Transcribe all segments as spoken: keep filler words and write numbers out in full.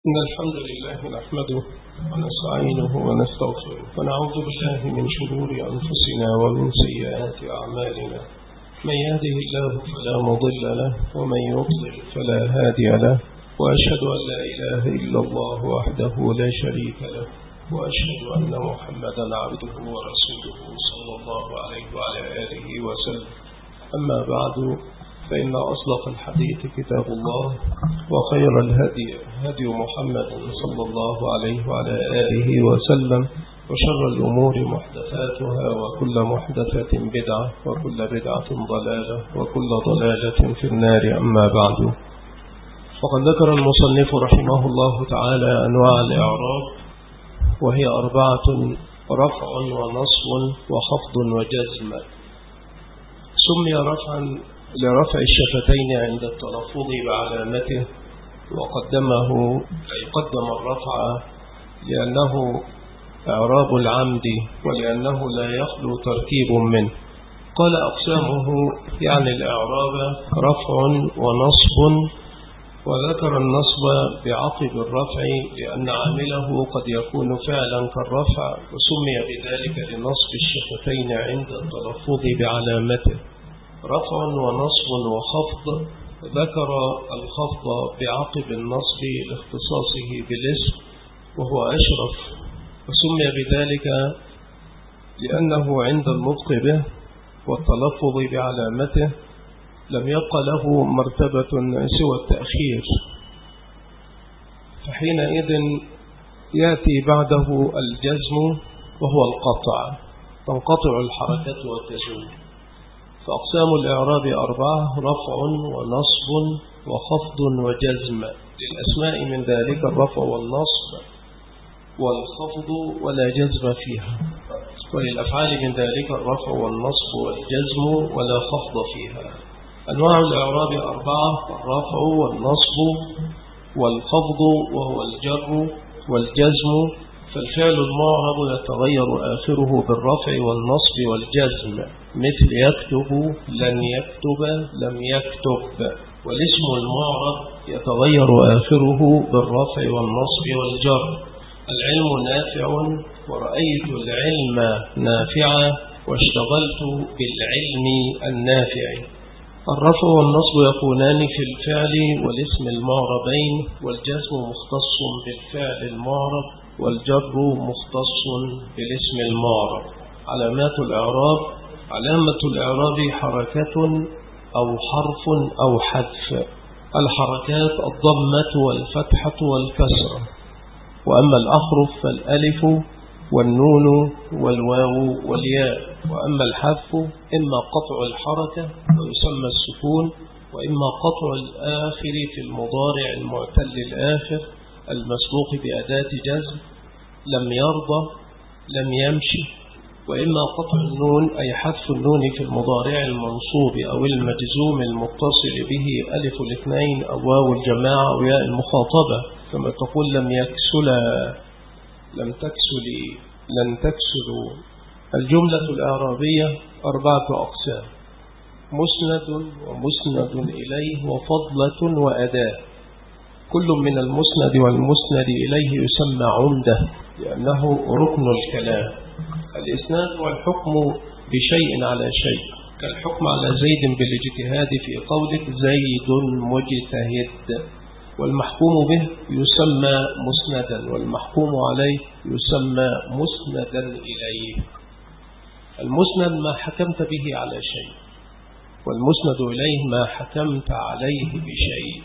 إن الحمد لله نحمده ونستعينه ونستغفره ونعوذ بالله من شرور أنفسنا ومن سيئات أعمالنا. من يهده الله فلا مضل له ومن يضلل فلا هادي له، وأشهد أن لا إله إلا الله وحده لا شريك له، وأشهد أن محمدا عبده ورسوله صلى الله عليه وعلى آله وسلم. أما بعد، فإن أصدق الحديث كتاب الله، وخير الهدي هدي محمد صلى الله عليه وعلى آله وسلم، وشر الأمور محدثاتها، وكل محدثة بدعة، وكل بدعة ضلالة، وكل ضلالة في النار. أما بعد، وقد ذكر المصنف رحمه الله تعالى أنواع الإعراب، وهي أربعة: رفع ونصب وخفض وجزم. سمي رفعا لرفع الشفتين عند التلفظ بعلامته، وقدمه أي قدم الرفع لأنه إعراب العمد، ولأنه لا يخلو تركيب منه. قال أقسامه يعني الإعراب رفع ونصب، وذكر النصب بعقب الرفع لأن عامله قد يكون فعلا كالرفع، وسمي بذلك لنصب الشفتين عند التلفظ بعلامته. رفع ونصب وخفض، ذكر الخفض بعقب النصب لاختصاصه بالاسم وهو أشرف، وسمي بذلك لأنه عند النطق به والتلفظ بعلامته لم يبق له مرتبة سوى التأخير، فحينئذ يأتي بعده الجزم وهو القطع، تنقطع الحركة والتزول. فأقسام الإعراب أربعة: رفع ونصب وخفض وجزم. للأسماء من ذلك الرفع والنصب والخفض ولا جزم فيها، وللأفعال من ذلك الرفع والنصب والجزم ولا خفض فيها. أنواع الإعراب أربعة: الرفع والنصب والخفض وهو الجر والجزم. فالفعل المعرب يتغير آخره بالرفع والنصب والجزم، مثل يكتب، لن يكتب، لم يكتب. والاسم المعرب يتغير آخره بالرفع والنصب والجر. العلم نافع، ورأيت العلم نافعا، واشتغلت بالعلم النافع. الرفع والنصب يكونان في الفعل والاسم المعربين، والجزم مختص بالفعل المعرب، والجر مختص بالاسم المعرب. علامات الإعراب: علامة الإعراب حركة أو حرف أو حذف. الحركات الضمة والفتحة والكسرة، وأما الأحرف فالألف والنون والواو والياء. وأما الحذف إما قطع الحركة ويسمى السكون، وإما قطع الآخر في المضارع المعتل الآخر المسبوق بأداة جزم، لم يرضى، لم يمشي. وإما قطع النون أي حذف النون في المضارع المنصوب أو المجزوم المتصل به ألف الاثنين أو واو الجماعة أو ياء المخاطبة، كما تقول لم يكسلا، لم تكسلي، لن تكسلوا. الجملة الإعرابية أربعة أقسام: مسند ومسند إليه وفضلة وأداة. كل من المسند والمسند إليه يسمى عمدة لأنه ركن الكلام. الإسناد والحكم بشيء على شيء، كالحكم على زيد بالاجتهاد في قولك زيد مجتهد. والمحكوم به يسمى مسندا، والمحكوم عليه يسمى مسندا إليه. المسند ما حكمت به على شيء، والمسند إليه ما حكمت عليه بشيء.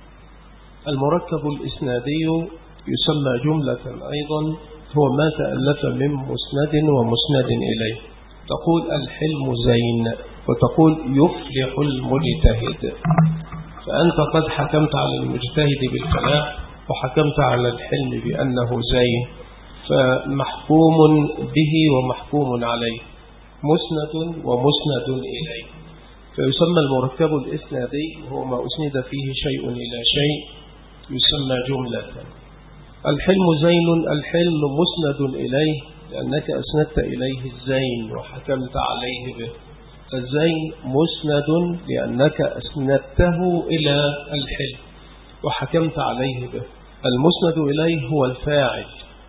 المركب الإسنادي يسمى جملة أيضا، هو ما تألف من مسند ومسند إليه. تقول الحلم زين، وتقول يفلح المجتهد. فأنت قد حكمت على المجتهد بالفلاح، وحكمت على الحلم بأنه زين، فمحكوم به ومحكوم عليه، مسند ومسند إليه. فيسمى المركب الإسنادي هو ما أسند فيه شيء إلى شيء، يسمى جملة. الحلم زين، الحلم مسند إليه لأنك أسندت إليه الزين وحكمت عليه به. الزين مسند لأنك أسندته إلى الحلم وحكمت عليه به. المسند إليه هو الفاعل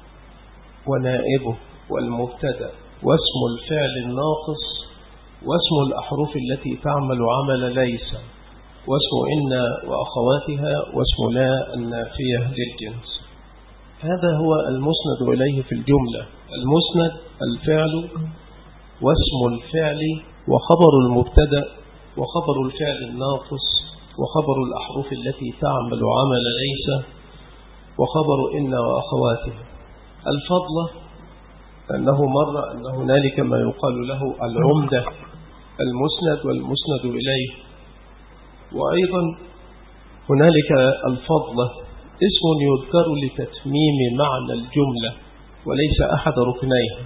ونائبه والمبتدأ واسم الفعل الناقص واسم الأحرف التي تعمل عمل ليس واسم إن وأخواتها واسم لا النافية للجنس. هذا هو المسند إليه في الجملة. المسند الفعل واسم الفعل وخبر المبتدأ وخبر الفعل الناقص وخبر الأحرف التي تعمل عمل ليس وخبر إن وأخواتها. الفضلة أنه مر أن هنالك ما يقال له العمدة المسند والمسند إليه، وأيضا هنالك الفضلة اسم يذكر لتتميم معنى الجملة وليس أحد ركنيها.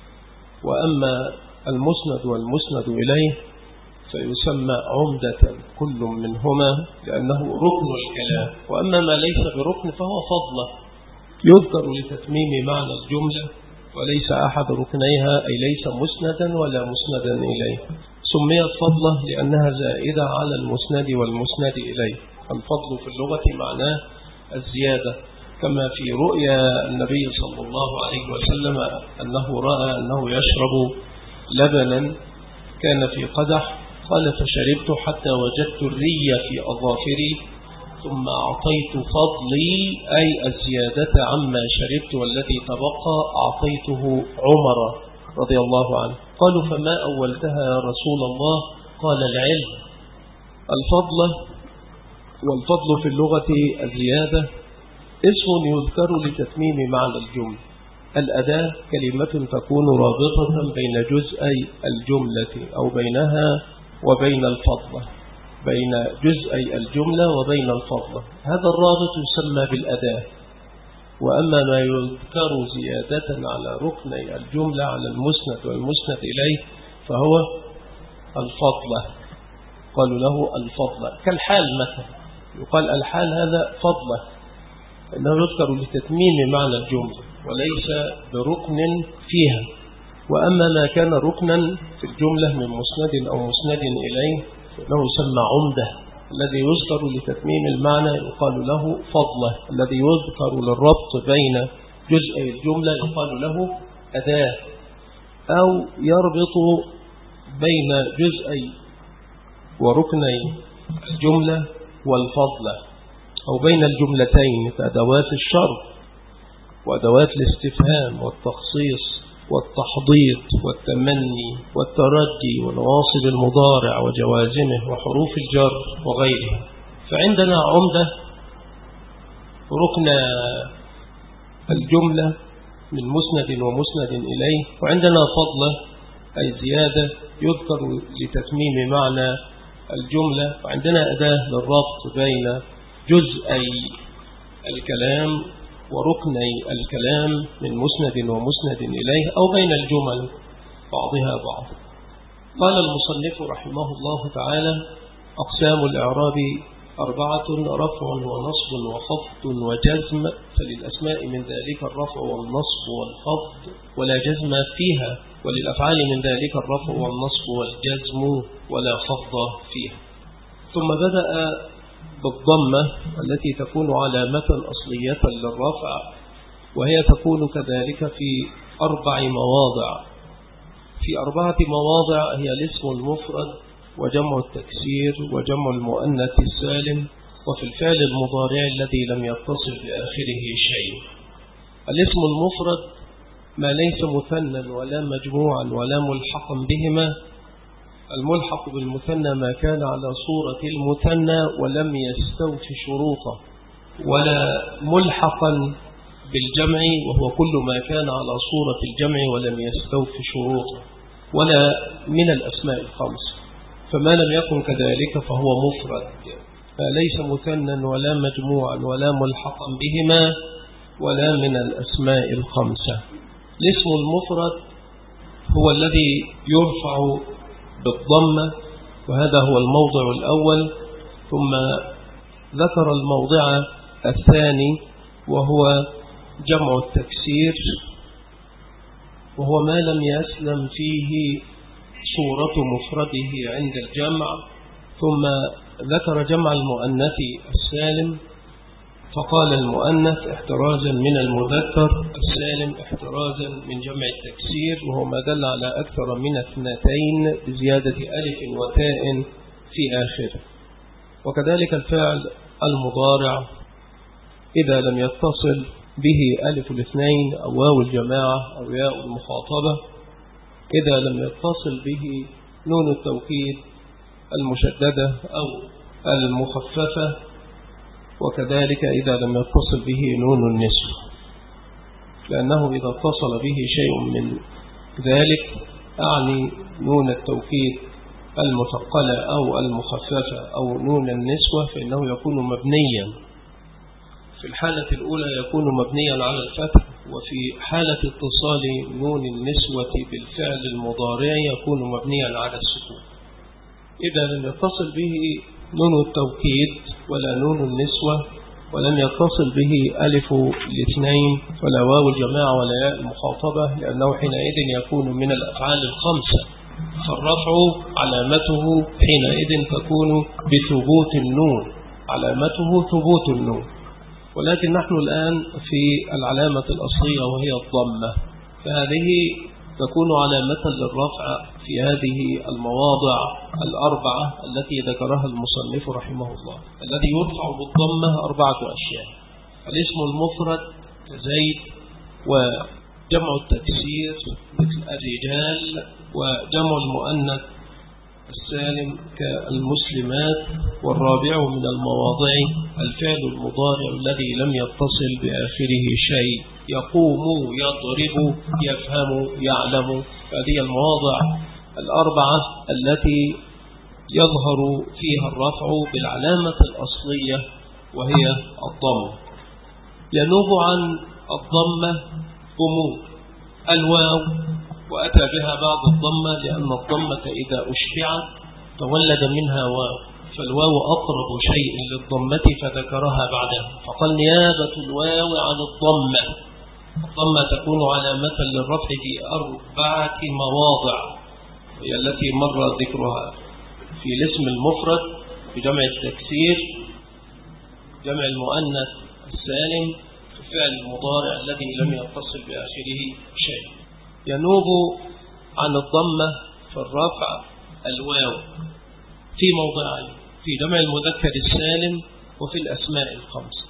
وأما المسند والمسند إليه فيسمى عمدة كل منهما لأنه ركن الكلام، وأما ما ليس بركن فهو فضلة يذكر لتتميم معنى الجملة وليس أحد ركنيها، أي ليس مسندا ولا مسندا إليه. سميت فضلة لأنها زائدة على المسند والمسند إليه. الفضل في اللغة معناه الزيادة، كما في رؤيا النبي صلى الله عليه وسلم أنه رأى أنه يشرب لبنا كان في قدح، قال فشربت حتى وجدت الري في أظافري ثم أعطيت فضلي أي الزيادة عما شربت والذي تبقى أعطيته عمر رضي الله عنه. قالوا فما أولتها يا رسول الله؟ قال العلم. الفضل والفضل في اللغة الزيادة اسم يذكر لتتميم معنى الجملة. الأداة كلمة تكون رابطة بين جزئي الجملة أو بينها وبين الفضلة، بين جزئي الجملة وبين الفضلة. هذا الرابط يسمى بالأداة. وأما ما يذكر زيادة على ركني الجملة على المسند والمسند إليه فهو الفضلة، قالوا له الفضلة. كالحال مثلا يقال الحال هذا فضلة، إنه يذكر لتتميم معنى الجملة وليس بركن فيها. وأما ما كان ركنا في الجملة من مسند أو مسند إليه فإنه يسمى عمدة. الذي يذكر لتتميم المعنى يقال له فضلة، الذي يذكر للربط بين جزء الجملة يقال له أداة، أو يربط بين جزء وركني الجملة والفضلة، أو بين الجملتين كأدوات الشرط وأدوات الاستفهام والتخصيص والتحضيض والتمني والترجي ونواصب المضارع وجوازمه وحروف الجر وغيرها. فعندنا عمدة ركن الجملة من مسند ومسند إليه، وعندنا فضلة أي زيادة يذكر لتتميم معنى الجملة، وعندنا أداة للربط بين جزئي الكلام وركني الكلام من مسند ومسند إليه أو بين الجمل بعضها بعض. قال المصنف رحمه الله تعالى: أقسام الإعراب أربعة: رفع ونصب وخفض وجزم، فللأسماء من ذلك الرفع والنصب والخفض ولا جزم فيها، وللأفعال من ذلك الرفع والنصب والجزم ولا خفض فيها. ثم بدأ بالضمة التي تكون علامة أصلية للرفع، وهي تكون كذلك في أربع مواضع. في أربعة مواضع هي الاسم المفرد وجمع التكسير وجمع المؤنث السالم وفي الفعل المضارع الذي لم يتصل بآخره شيء. الاسم المفرد ما ليس مثنى ولا مجموعا ولا ملحقا بهما. الملحق بالمثنى ما كان على صورة المثنى ولم يستوفي شروطه، ولا ملحقا بالجمع وهو كل ما كان على صورة الجمع ولم يستوفي شروطه، ولا من الأسماء الخمس. فما لم يكن كذلك فهو مفرد، فليس مثنى ولا مجموعا ولا ملحقا بهما ولا من الأسماء الخمسة. الاسم المفرد هو الذي يرفع بالضمة، وهذا هو الموضع الأول. ثم ذكر الموضع الثاني وهو جمع التكسير، وهو ما لم يسلم فيه صورة مفرده عند الجمع. ثم ذكر جمع المؤنث السالم، فقال المؤنث احترازا من المذكر السالم احترازا من جمع التكسير، وهو ما دل على أكثر من اثنتين بزيادة ألف وتاء في آخره. وكذلك الفعل المضارع إذا لم يتصل به ألف الاثنين أو واو الجماعة أو ياء المخاطبة، إذا لم يتصل به نون التوكيد المشددة أو المخففة، وكذلك إذا لم يتصل به نون النسوة، لأنه إذا اتصل به شيء من ذلك أعني نون التوكيد المثقلة أو المخففة أو نون النسوة فإنه يكون مبنيا. في الحالة الأولى يكون مبنيا على الفتح، وفي حالة اتصال نون النسوة بالفعل المضارع يكون مبنيا على السكون. إذا لم يتصل به نون التوكيد ولا نون النسوة ولم يتصل به ألف الاثنين ولا واو الجماعة ولا ياء المخاطبة، لأنه حينئذ يكون من الأفعال الخمسة، فالرفع علامته حينئذ تكون بثبوت النون، علامته ثبوت النون. ولكن نحن الآن في العلامة الأصلية وهي الضمة، فهذه تكون علامة للرفع في هذه المواضع الأربعة التي ذكرها المصنف رحمه الله. الذي يرفع بالضمة أربعة أشياء: الاسم المفرد كزيد، وجمع التكسير مثل الرجال، وجمع المؤنث السالم كالمسلمات، والرابع من المواضع الفعل المضارع الذي لم يتصل بآخره شيء: يقوم، يضرب، يفهم، يعلم. هذه المواضع الأربعة التي يظهر فيها الرفع بالعلامة الأصلية وهي الضم. ينوب عن الضمة أمور: الواو، وأتى بها بعض الضمة لأن الضمة إذا أشبعت تولد منها واو، فالواو أقرب شيء للضمة فذكرها بعدها، فقال نيابة الواو عن الضمة. الضمة تكون علامة للرفع في أربعة مواضع، هي التي مر ذكرها في الاسم المفرد، في جمع التكسير، جمع المؤنث السالم، في الفعل المضارع الذي لم يتصل بآخره شيء. ينوب عن الضمة في الرفع الواو في موضعين: في جمع المذكر السالم وفي الأسماء الخمسة.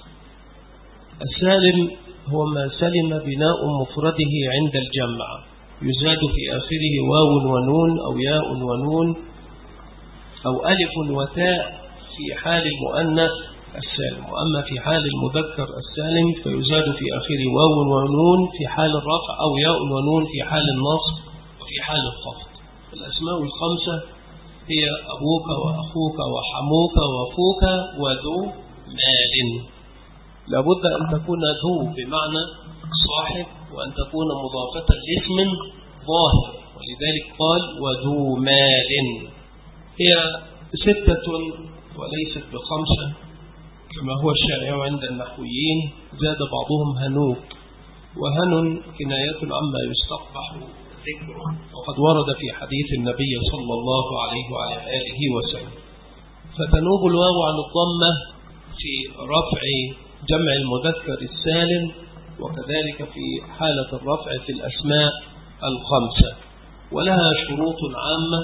السالم هو ما سلم بناء مفرده عند الجمع، يزاد في آخره واو ونون أو ياء ونون أو ألف وتاء في حال المؤنث السالم، وأما في حال المذكر السالم فيزاد في آخره واو ونون في حال الرفع أو ياء ونون في حال النصب وفي حال الخفض. الأسماء الخمسة هي أبوك وأخوك وحموك وفوك وذو مال. لابد أن تكون ذو بمعنى صاحب، وأن تكون مضافة لاسم ظاهر، ولذلك قال وذو مال. هي ستة وليست بخمسة كما هو الشائع عند النحويين، زاد بعضهم هنوك، وهن كناية عما يستقبح ذكره، وقد ورد في حديث النبي صلى الله عليه وعلى آله وسلم. فتنوب الواو عن الضمة في رفع جمع المذكر السالم، وكذلك في حالة الرفع في الأسماء الخمسة، ولها شروط عامة.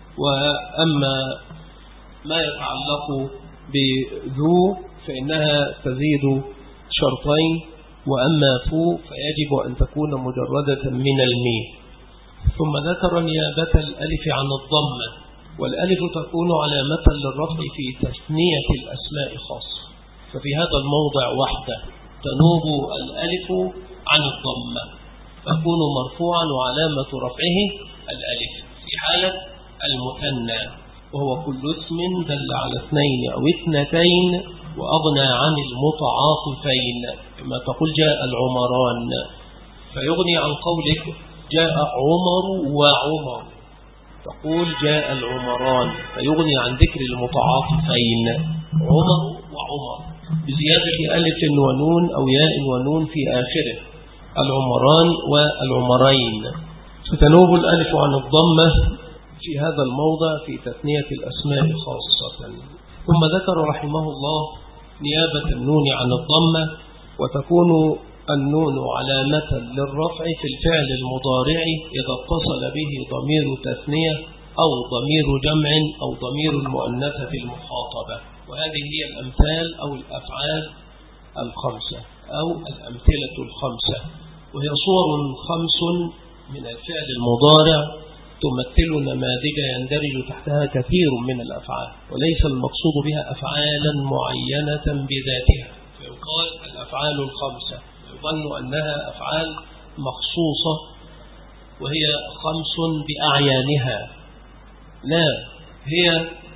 وأما ما يتعلق بذو فإنها تزيد شرطين، وأما فو فيجب أن تكون مجردة من الميم. ثم ذكر نيابة الألف عن الضمة، والألف تكون علامة للرفع في تثنية الأسماء خاصة، ففي هذا الموضع وحده تنوب الألف عن الضمة، تكون مرفوعا وعلامة رفعه الألف في حالة المثنى، وهو كل اسم دل على اثنين أو اثنتين وأغنى عن المتعاطفين، كما تقول جاء العمران، فيغني عن قولك جاء عمر وعمر، تقول جاء العمران، فيغني عن ذكر المتعاطفين عمر وعمر بزيادة ألف ونون أو ياء ونون في آخره، العمران والعمرين. فتنوب الألف عن الضمة في هذا الموضع في تثنية الأسماء خاصة. ثم ذكر رحمه الله نيابة النون عن الضمة، وتكون النون علامة للرفع في الفعل المضارع إذا اتصل به ضمير تثنية أو ضمير جمع أو ضمير المؤنثة المخاطبة. وهذه هي الأمثال أو الأفعال الخمسة أو الأمثلة الخمسة، وهي صور خمس من الفعل المضارع تمثل نماذج يندرج تحتها كثير من الأفعال، وليس المقصود بها أفعالا معينة بذاتها، فيقال الأفعال الخمسة يظن أنها أفعال مخصوصة وهي خمس بأعيانها. لا، هي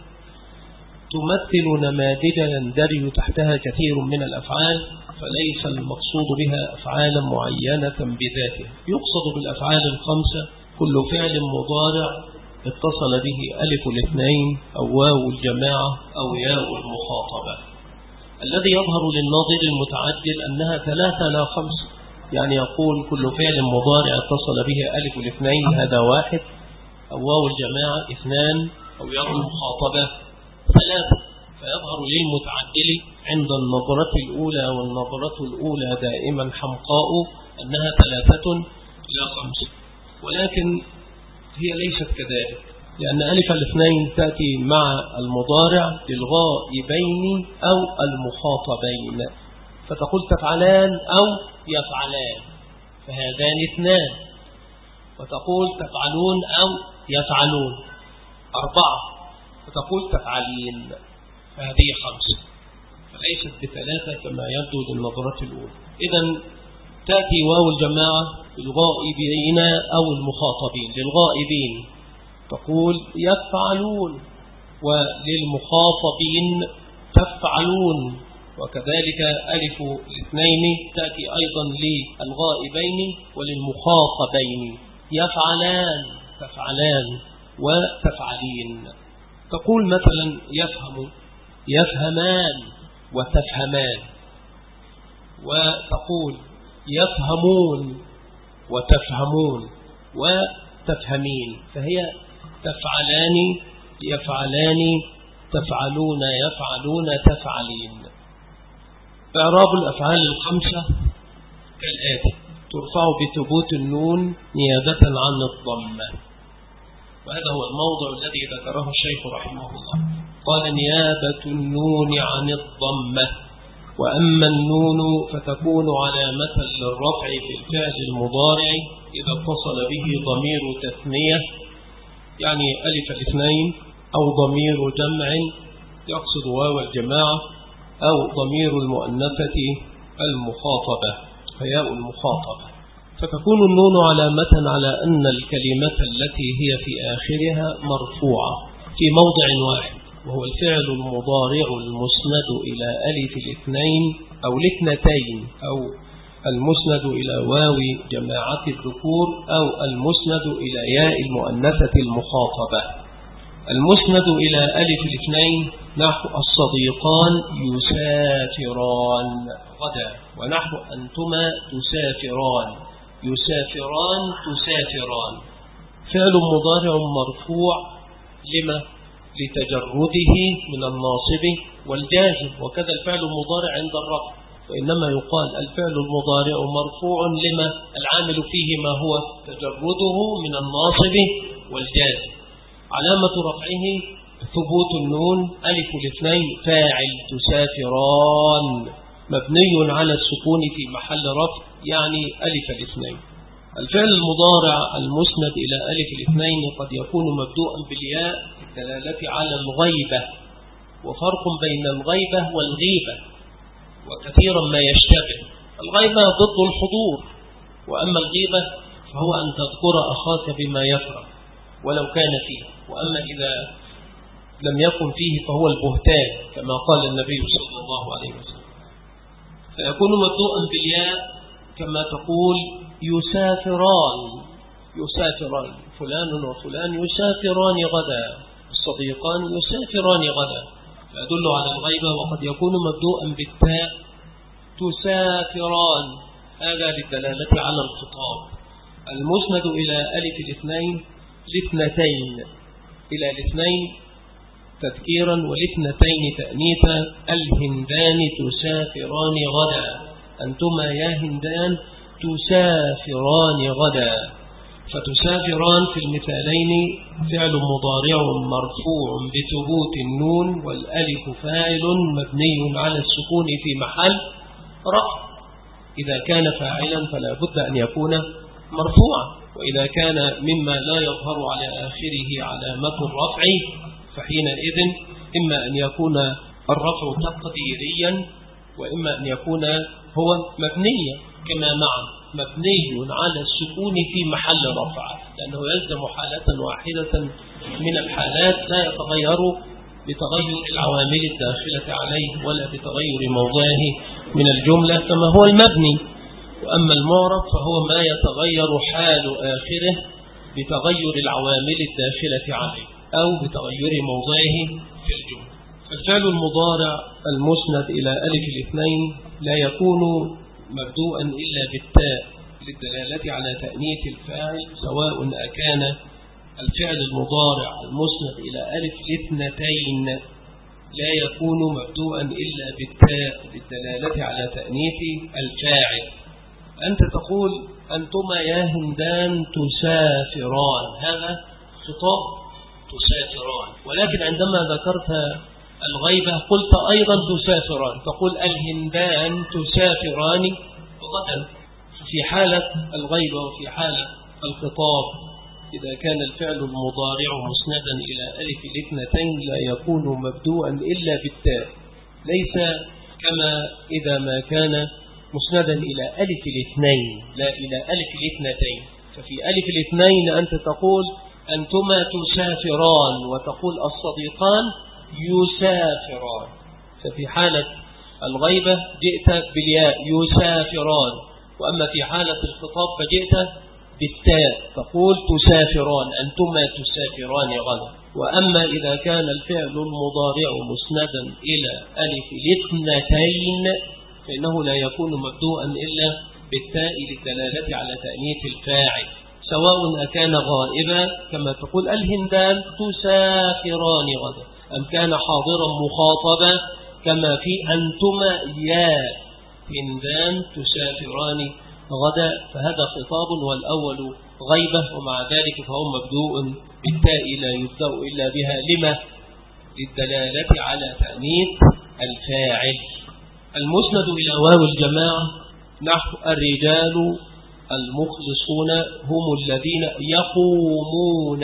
تمثل نماذج يندرج تحتها كثير من الأفعال، فليس المقصود بها أفعالا معينة بذاتها. يقصد بالأفعال الخمسة كل فعل مضارع اتصل به ألف الاثنين أو واو الجماعة أو ياء المخاطبة. الذي يظهر للناظر المتعجل أنها ثلاثة لا خمسة، يعني يقول كل فعل مضارع اتصل به ألف الاثنين هذا واحد، أو واو الجماعة اثنان، أو ياء المخاطبة ثلاثة. فيظهر للمتعجل عند النظرة الأولى، والنظرة الأولى دائما حمقاء، أنها ثلاثة لا خمسة، ولكن هي ليست كذلك، لأن ألف الاثنين تأتي مع المضارع للغائبين أو المخاطبين، فتقول تفعلان أو يفعلان فهذان اثنان، وتقول تفعلون أو يفعلون أربعة، فتقول تفعلين فهذه خمسة، فليست بثلاثة كما يبدو للنظرة الأولى. إذن تأتي واو الجماعة للغائبين أو المخاطبين. للغائبين تقول يفعلون، وللمخاطبين تفعلون، وكذلك ألف الاثنين تأتي أيضا للغائبين وللمخاطبين، يفعلان تفعلان وتفعلين. تقول مثلا يفهم يفهمان وتفهمان، وتقول يفهمون وتفهمون وتفهمين، فهي تفعلان يفعلان تفعلون يفعلون تفعلين. إعراب الأفعال الخمسة كالآتي: ترفع بثبوت النون نيابة عن الضمة، وهذا هو الموضع الذي ذكره الشيخ رحمه الله، قال نيابة النون عن الضمة. وأما النون فتكون علامة للرفع في الفعل المضارع إذا اتصل به ضمير تثنية، يعني ألف الاثنين، أو ضمير جمع يقصد واو الجماعة، أو ضمير المؤنثة المخاطبة فياء المخاطبة، فتكون النون علامة على أن الكلمة التي هي في آخرها مرفوعة في موضع واحد، وهو الفعل المضارع المسند إلى ألف الاثنين أو الاثنتين، أو المسند إلى واو جماعة الذكور، أو المسند إلى ياء المؤنثة المخاطبة. المسند إلى ألف الاثنين نحو الصديقان يسافران غدا، ونحو أنتما تسافران، يسافران تسافران. فعل مضارع مرفوع لما؟ لتجرده من الناصب والجازم، وكذا الفعل المضارع عند الرفع، وإنما يقال الفعل المضارع مرفوع لما؟ العامل فيه ما هو تجرده من الناصب والجازم. علامة رفعه ثبوت النون ألف الاثنين فاعل تسافران مبني على السكون في محل رفع، يعني ألف الاثنين. الفعل المضارع المسند إلى ألف الاثنين قد يكون مبدوءا بالياء الدلالة على الغيبة، وفرق بين الغيبة والغيبة، وكثيرا ما يشتبه. الغيبة ضد الحضور، وأما الغيبة فهو أن تذكر أخاك بما يفرح ولو كان فيه، وأما إذا لم يكن فيه فهو البهتان كما قال النبي صلى الله عليه وسلم. فيكون مبدوءا بالياء كما تقول يسافران، يسافران فلان وفلان يسافران غدا، الصديقان يسافران غدا، فيدل على الغيبة. وقد يكون مبدوءا بالتاء تسافران، هذا للدلالة على الخطاب. المسند إلى ألف الاثنين الاثنتين، إلى الاثنين تذكيرا، والاثنتين تأنيثا. الهندان تسافران غدا، أنتما يا هندان تسافران غدا. فتسافران في المثالين فعل مضارع مرفوع بثبوت النون والألف فاعل مبني على السكون في محل رفع. إذا كان فاعلا فلا بد أن يكون مرفوعا، وإذا كان مما لا يظهر على آخره علامة الرفع فحينئذ إما أن يكون الرفع تقديريا وإما أن يكون هو مبنيا كما معا، مبني على السكون في محل رفع، لأنه يلزم حالة واحدة من الحالات لا يتغير بتغير العوامل الداخلة عليه ولا بتغير موضعه من الجملة كما هو المبني. وأما المعرب فهو ما يتغير حال آخره بتغير العوامل الداخلة عليه أو بتغير موضعه في الجملة. الفعل المضارع المسند إلى ألف الاثنين لا يكون مبدوءا إلا بالتاء للدلالة على تأنيث الفاعل، سواء أكان الفعل المضارع المسند إلى ألف الاثنتين لا يكون مبدوءا إلا بالتاء للدلالة على تأنيث الفاعل. أنت تقول أنتما يا هندان تسافران، هذا خطاب تسافران، ولكن عندما ذكرت الغيبة قلت أيضا تسافران، تقول الهندان تسافران غدا. في حالة الغيبة وفي حالة الخطاب إذا كان الفعل المضارع مسندا إلى ألف الاثنتين لا يكون مبدوءا إلا بالتاء، ليس كما إذا ما كان مسندا إلى ألف الاثنين لا إلى ألف الاثنتين. ففي ألف الاثنين أنت تقول أنتما تسافران وتقول الصديقان يسافران، ففي حالة الغيبة جئت بالياء يسافران، وأما في حالة الخطاب فجئت بالتاء تقول تسافران، أنتما تسافران غدا. وأما إذا كان الفعل المضارع مسندا إلى ألف الاثنتين فإنه لا يكون مبدوءا إلا بالتاء للدلالة على تأنيث الفاعل، سواء أكان غائبا كما تقول الهندان تسافران غدا، أم كان حاضرا مخاطبا كما في أنتما يا هندان تسافران غدا، فهذا خطاب والأول غيبة، ومع ذلك فهو مبدوء بالتاء لا يبدأ إلا بها لما للدلالة على تأنيث الفاعل. المسند إلى واو الجماعة نحو الرجال المخلصون هم الذين يقومون،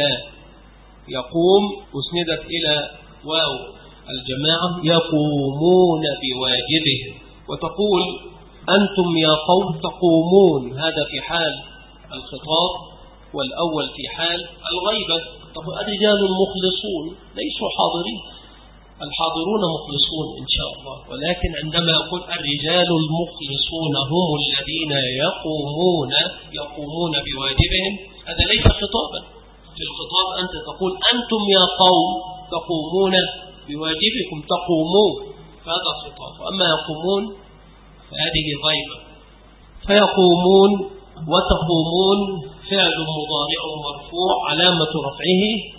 يقوم أسندت إلى واو الجماعة يقومون بواجبهم. وتقول أنتم يا قوم تقومون، هذا في حال الخطاب، والأول في حال الغيبة. تقول الرجال المخلصون ليسوا حاضرين، الحاضرون مخلصون إن شاء الله، ولكن عندما يقول الرجال المخلصون هم الذين يقومون يقومون بواجبهم هذا ليس خطابا. في الخطاب أنت تقول أنتم يا قوم تقومون بواجبكم تقومون، فهذا خطاب. وأما يقومون فهذه غيبة. فيقومون وتقومون فعل مضارع مرفوع علامة رفعه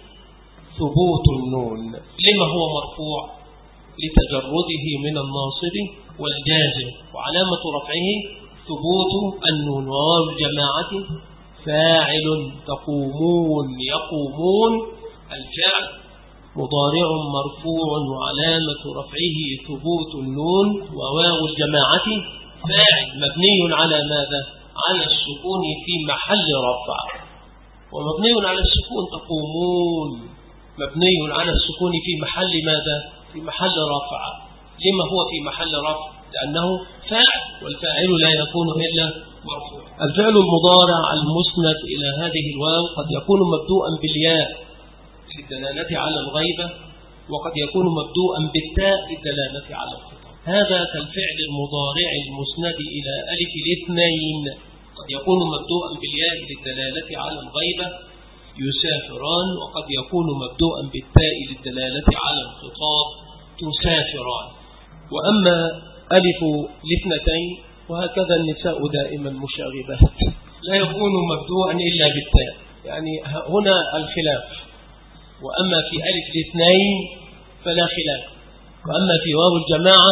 ثبوت النون. لما هو مرفوع؟ لتجرده من الناصب والجازم، وعلامة رفعه ثبوت النون. وواو الجماعة فاعل تقومون يقومون الفعل مضارع مرفوع وعلامة رفعه ثبوت النون، وواو الجماعة فاعل مبني على ماذا؟ على السكون في محل رفع. ومبني على السكون تقومون مبني على السكون في محل ماذا؟ في محل رفع. لما هو في محل رفع؟ لأنه فاعل، والفاعل لا يكون إلا مرفوع. الفعل المضارع المسند إلى هذه الواو قد يكون مبدوءا بالياء للدلالة على الغيبة، وقد يكون مبدوءا بالتاء للدلالة على الخطاب. هذا كالفعل المضارع المسند إلى ألف الاثنين، قد يكون مبدوءا بالياء للدلالة على الغيبة يسافران، وقد يكون مبدوءا بالتاء للدلالة على الخطاب تسافران. وأما ألف الاثنتين وهكذا النساء دائما مشاغبات لا يكون مبدوءا إلا بالتاء، يعني هنا الخلاف. وأما في ألف الاثنين فلا خلاف، وأما في واو الجماعة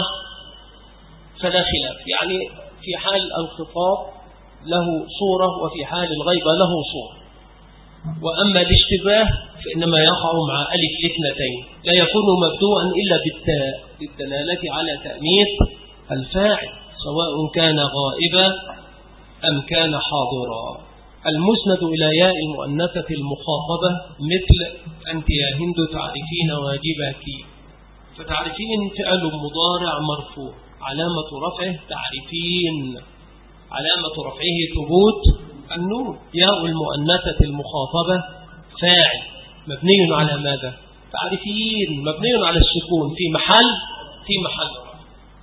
فلا خلاف، يعني في حال الخطاب له صورة وفي حال الغيبة له صورة. وأما الاشتباه فإنما يقع مع ألف الاثنتين، لا يكون مبدوءا إلا بالتاء للدلالة على تأنيث الفاعل سواء كان غائبا أم كان حاضرا. المسند إلى ياء المؤنثة المخاطبة مثل أنت يا هند تعرفين واجبك، فتعرفين فعل مضارع مرفوع علامة رفعه تعرفين، علامة رفعه ثبوت النون. ياء المؤنثة المخاطبة فاعل مبني على ماذا؟ تعرفين مبني على السكون في محل في محل رفع.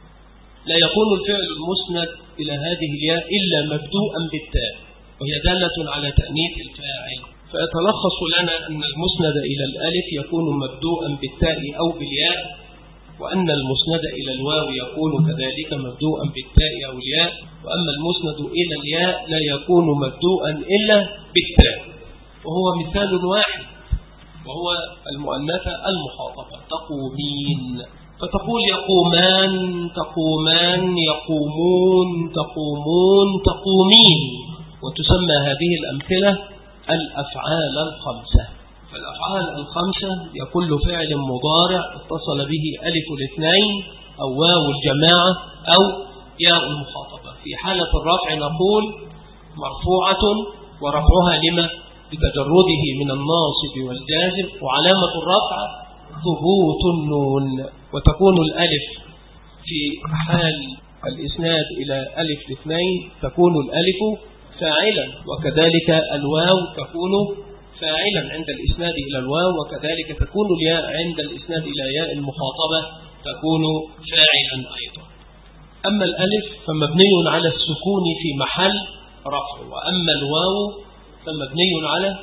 لا يكون الفعل المسند إلى هذه الياء إلا مبدوءا بالتاء، وهي دالة على تأنيث الفاعل. فيتلخص لنا أن المسند إلى الألف يكون مبدوءا بالتاء أو بالياء، وأن المسند إلى الواو يكون كذلك مبدوءا بالتاء أو الياء، وأما المسند إلى الياء لا يكون مبدوءا إلا بالتاء. وهو مثال واحد وهو المؤنثة المخاطبة تقومين، فتقول يقومان تقومان يقومون تقومون تقومين. وتسمى هذه الأمثلة الأفعال الخمسة. فالأفعال الخمسة يكون فعل مضارع اتصل به ألف الاثنين أو واو الجماعة أو ياء المخاطبة. في حالة الرفع نقول مرفوعة، ورفعها لما؟ بتجرده من الناصب والجازم، وعلامة الرفع ثبوت النون. وتكون الألف في حال الإسناد إلى ألف الاثنين تكون الألف فاعلا، وكذلك الواو تكون فاعلا عند الإسناد إلى الواو، وكذلك تكون الياء عند الإسناد إلى ياء المخاطبة تكون فاعلا أيضا. أما الألف فمبني على السكون في محل رفع، وأما الواو فمبني على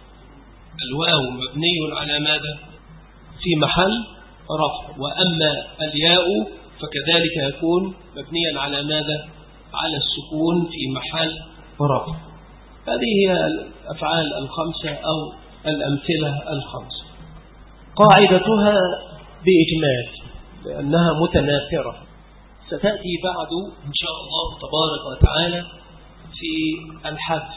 الواو مبني على ماذا؟ في محل رفع. وأما الياء فكذلك يكون مبنيا على ماذا؟ على السكون في محل رفع. هذه هي الأفعال الخمسة أو الأمثلة الخمسة. قاعدتها بإجمال لأنها متناثرة، ستأتي بعد إن شاء الله تبارك وتعالى في الحذف،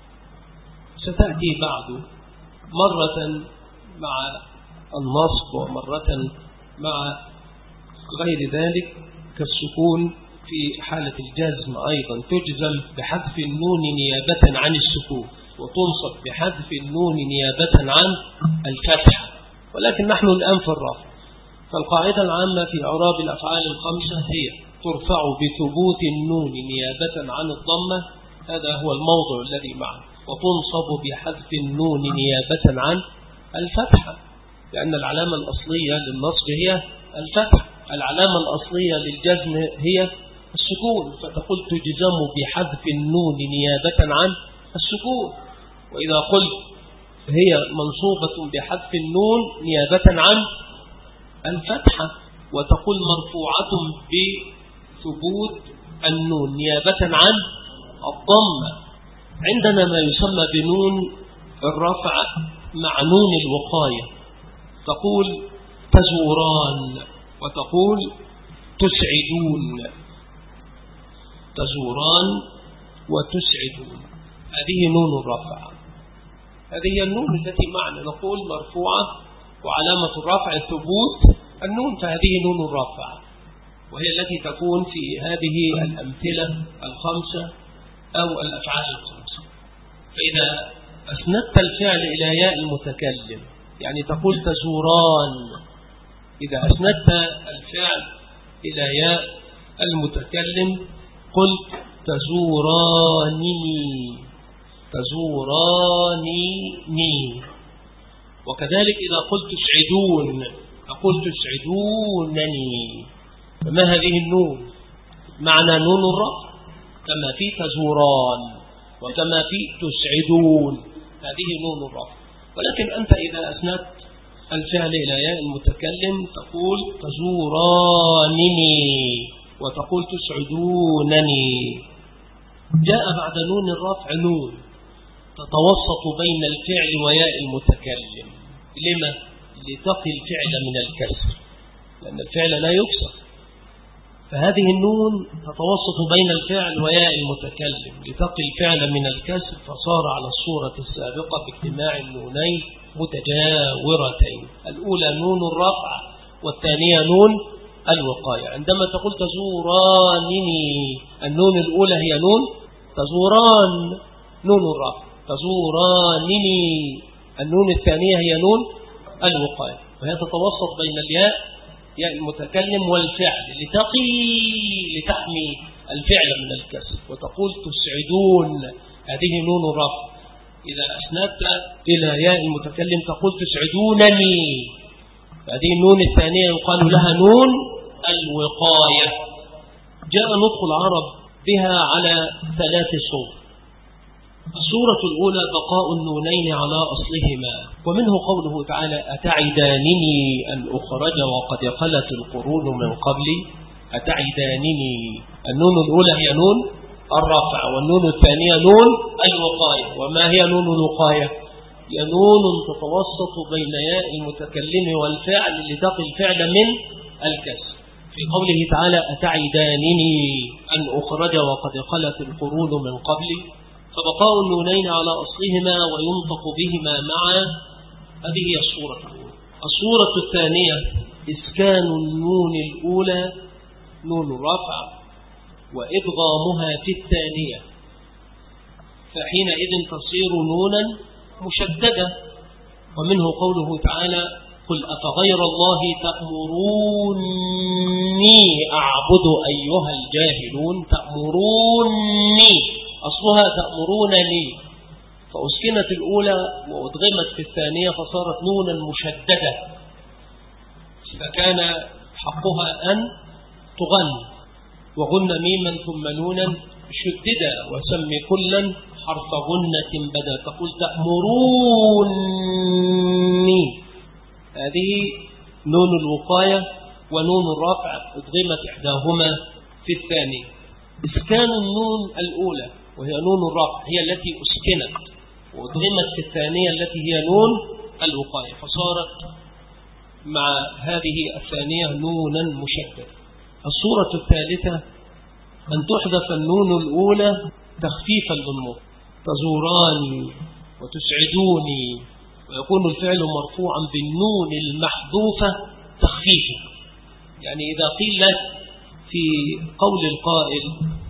ستأتي بعد مرة مع النصب ومرة مع غير ذلك كالسكون. في حالة الجزم أيضا تجزم بحذف النون نيابة عن السكون، وتنصب بحذف النون نيابة عن الفتحة، ولكن نحن الآن في الرفع. فالقاعدة العامة في إعراب الأفعال الخمسة هي ترفع بثبوت النون نيابة عن الضمة، هذا هو الموضع الذي معه، وتنصب بحذف النون نيابة عن الفتحة، لأن العلامة الأصلية للنصب هي الفتح، العلامة الأصلية للجزم هي السكون، فتقول تجزم بحذف النون نيابة عن السكون. وإذا قلت هي منصوبة بحذف النون نيابة عن الفتحة، وتقول مرفوعة بثبوت النون نيابة عن الضمة. عندنا ما يسمى بنون الرفع مع نون الوقاية، تقول تزوران وتقول تسعدون، تزوران وتسعدون، هذه نون الرفع. هذه هي النون التي معنا، نقول مرفوعة وعلامة الرفع ثبوت النون، فهذه نون الرفع، وهي التي تكون في هذه الأمثلة الخمسة أو الأفعال الخمسة. فإذا أسندت الفعل إلى ياء المتكلم يعني تقول تزوران، إذا أسندت الفعل إلى ياء المتكلم قلت تزوراني تزوراني. وكذلك إذا قلت تسعدون تقول تسعدونني. فما هذه النون؟ معنى نون الرفع كما في تزوران وكما في تسعدون، هذه نون الرفع. ولكن أنت إذا أسندت الفعل إلى ياء المتكلم تقول تزورانني وتقول تسعدونني. جاء بعد نون الرفع نون تتوسط بين الفعل وياء المتكلم. لما؟ لتقي الفعل من الكسر، لأن الفعل لا يكسر، فهذه النون تتوسط بين الفعل وياء المتكلم لتقي الفعل من الكسر، فصار على الصورة السابقة باجتماع النونين متجاورتين، الأولى نون الرفع والثانية نون الوقاية. عندما تقول تزورانني، النون الأولى هي نون تزوران نون الرفع، تزورانني النون الثانية هي نون الوقاية، وهي تتوسط بين الياء ياء المتكلم والفعل لتقي لتحمي الفعل من الكسر. وتقول تسعدون، هذه نون الرفع، إذا أسندت إلى ياء المتكلم تقول تسعدونني، هذه النون الثانية يقال لها نون الوقاية. جاء نطق العرب بها على ثلاث صور. الصورة الأولى بقاء النونين على أصلهما، ومنه قوله تعالى أتعدانني أن أخرج وقد خلت القرون من قبلي، أتعدانني، النون الأولى هي نون الرفع، والنون الثانية نون الوقاية. وما هي نون الوقاية؟ هي نون تتوسط بين ياء المتكلم والفعل لتقي الفعل من الكسر، في قوله تعالى أتعدانني أن أخرج وقد خلت القرون من قبلي، فبقاء النونين على أصلهما وينطق بهما معا، هذه هي الصورة الأولى. الصورة الثانية إسكان النون الأولى نون الرفع وإدغامها في الثانية، فحينئذ تصير نونا مشددة. ومنه قوله تعالى قل أفغير الله تأمروني أعبد أيها الجاهلون، تأمروني أصلها تأمرونني، فأسكنت الأولى وأدغمت في الثانية فصارت نونا مشددة، فكان حقها أن تغن، وغن ميما ثم نونا شددا، وسمي كلا حرف غنة بدا، تقول تأمروني، هذه نون الوقاية ونون الرفع أدغمت إحداهما في الثانية. إسكان النون الأولى وهي نون الرفع هي التي أسكنت، وأدغمت في الثانية التي هي نون الوقاية، فصارت مع هذه الثانية نونا مشددة. الصورة الثالثة أن تحذف النون الأولى تخفيفا للنطق، تزوراني وتسعدوني، ويكون الفعل مرفوعا بالنون المحذوفة تخفيفا. يعني إذا قيل لك في قول القائل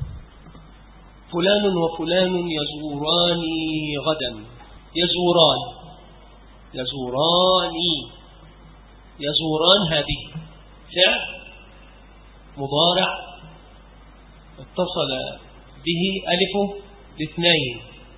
فلان وفلان يزوراني غدا، يزوران يزوراني يزوران، هذه فعل مضارع اتصل به ألفه باثنين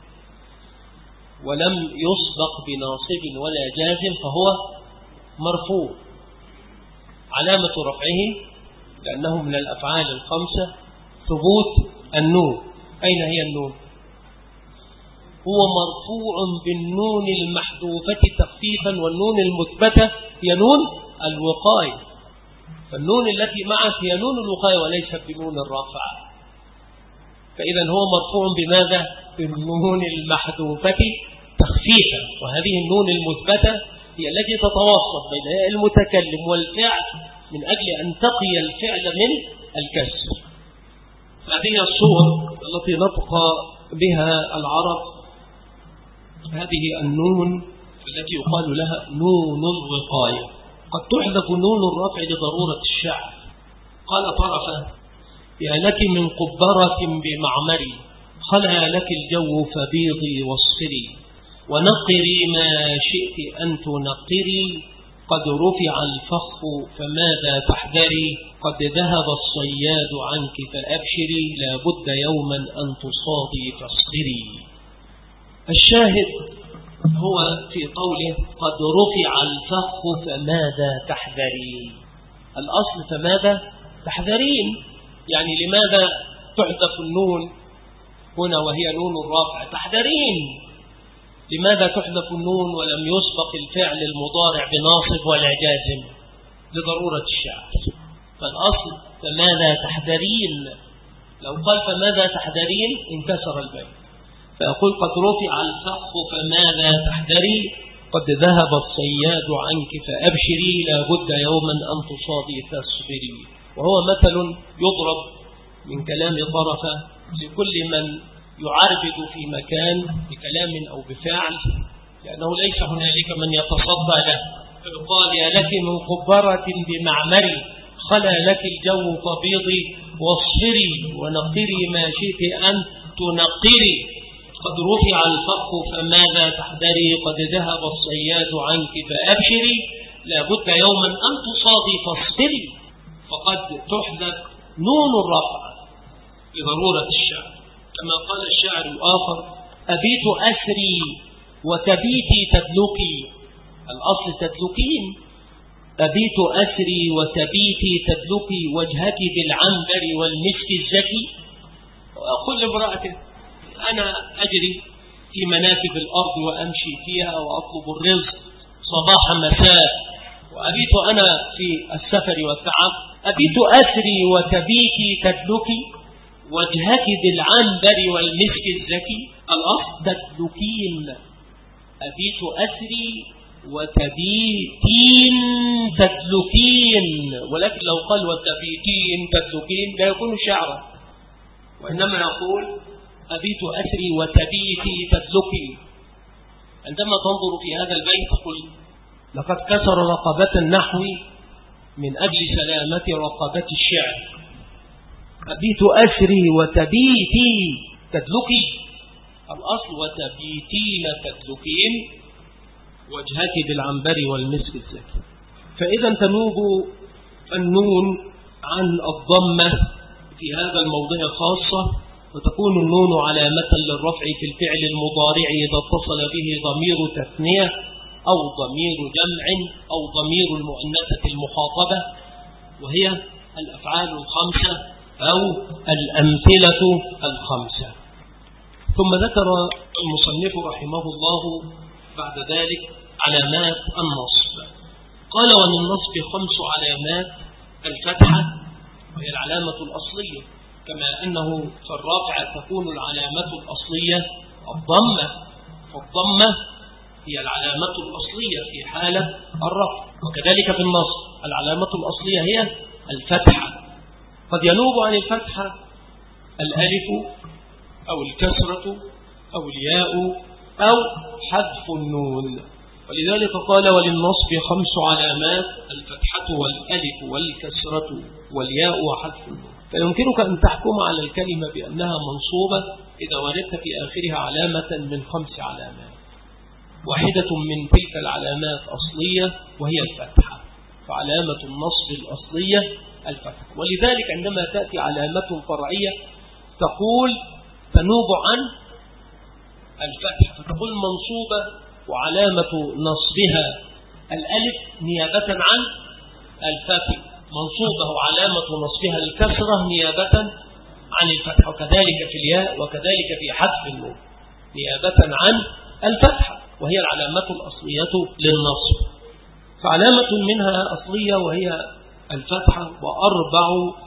ولم يسبق بناصب ولا جازم، فهو مرفوع. علامة رفعه لأنه من الأفعال الخمسة ثبوت النون. أين هي النون؟ هو مرفوع بالنون المحذوفة تخفيفا، والنون المثبتة هي نون الوقاية، فالنون التي معه هي نون الوقاية وليست بنون الرفع، فإذا هو مرفوع بماذا؟ بالنون المحذوفة تخفيفا، وهذه النون المثبتة هي التي تتوسط بين المتكلم والفعل من أجل أن تقي الفعل من الكسر. هذه الصور التي نطق بها العرب، هذه النون التي يقال لها نون الوقاية. قد تحذف نون الرفع لضرورة الشعر. قال طرفة يا لك من قبرة بمعمري، خلا لك الجو فبيضي والصري، ونقري ما شئت أن تنقري، قد رفع الفخ فماذا تحذري، قد ذهب الصياد عنك فأبشري، لا بد يوما أن تصادي فاصبري. الشاهد هو في قوله قد رفع الفخ فماذا تحذري، الأصل فماذا تحذرين، يعني لماذا تحذف النون هنا وهي نون الرفع؟ تحذرين. لماذا تحذف النون ولم يسبق الفعل المضارع بناصب ولا جازم؟ لضرورة الشعر. فالأصل فماذا تحذرين، لو قال فماذا تحذرين انكسر البيت، فيقول قد رفع الفخ فماذا تحذري، قد ذهب الصياد عنك فأبشري لا بد يوما أن تصادي فاصبري. وهو مثل يضرب من كلام طرفة لكل من يعربد في مكان بكلام أو بفعل، لأنه ليس هنالك من يتصدى له، فيقال يا لك من قبرة بمعمري خلا لك الجو فبيضي واصفري ونقري ما شئت أن تنقري، قد رفع الفق فماذا تحذري، قد ذهب الصياد عنك فأبشري لا بد يوما أن تصادي فاصبري. فقد تحذف نون الرفع لضرورة الشعر، كما قال الشاعر الآخر أبيت أسري وتبيتي تدلكي، الأصل تدلكين، أبيت أسري وتبيتي تدلكي وجهك بالعنبر والمسك الزكي. وأقول لامرأته أنا أجري في مناكب الأرض وأمشي فيها وأطلب الرزق صباح مساء، وأبيت أنا في السفر والتعب، أبيت أسري وتبيتي تدلكي وجهك بالعنبر والمسك الزكي، الأصل تدلكين، أبيت أسري وتبيتين تدلكين، ولكن لو قال وتبيتين تدلكين لا يكون شعرا، وإنما يقول أبيت أسري وتبيتي تدلكي. عندما تنظر في هذا البيت تقول لقد كسر رقبة النحو من أجل سلامة رقبة الشعر. أبيت أسري وتبيتي تدلكي، الأصل وتبيتين تدلكين وجهك بالعنبر والمسك الزكي. فإذا تنوب النون عن الضمة في هذا الموضع خاصة، وتكون النون علامة للرفع في الفعل المضارع إذا اتصل به ضمير تثنية أو ضمير جمع أو ضمير المؤنثة المخاطبة، وهي الأفعال الخمسة أو الأمثلة الخمسة. ثم ذكر المصنف رحمه الله بعد ذلك علامات النصب، قال وللنصب خمس علامات: الفتحة وهي العلامة الأصلية، كما أنه في الرفع تكون العلامة الأصلية الضمة، فالضمة هي العلامة الأصلية في حالة الرفع، وكذلك في النصب العلامة الأصلية هي الفتحة. قد ينوب عن الفتحة الألف أو الكسرة أو الياء أو حذف النون، ولذلك قال وللنصب خمس علامات: الفتحة والألف والكسرة والياء وحذف النون. فيمكنك أن تحكم على الكلمة بأنها منصوبة إذا وجدت في آخرها علامة من خمس علامات، واحدة من تلك العلامات أصلية وهي الفتحة، فعلامة النصب الأصلية الفتحة. ولذلك عندما تأتي علامة فرعية تقول تنوب عن الفتحة، فتقول منصوبة وعلامة نصبها الألف نيابة عن الفتح، منصوبة وعلامة نصبها الكسرة نيابة عن الفتح، وكذلك في الياء وكذلك في حذف النون نيابة عن الفتحة، وهي العلامة الأصلية للنصب. فعلامة منها أصلية وهي الفتحة، وأربع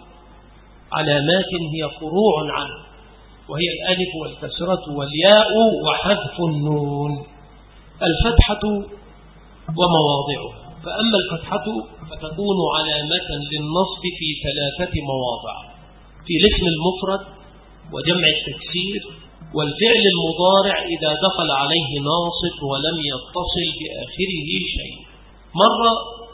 علامات هي فروع عنه، وهي الألف والكسرة والياء وحذف النون. الفتحة ومواضعها: فأما الفتحة فتكون علامة للنصب في ثلاثة مواضع: في الاسم المفرد وجمع التكسير والفعل المضارع إذا دخل عليه ناصب ولم يتصل بآخره شيء. مرة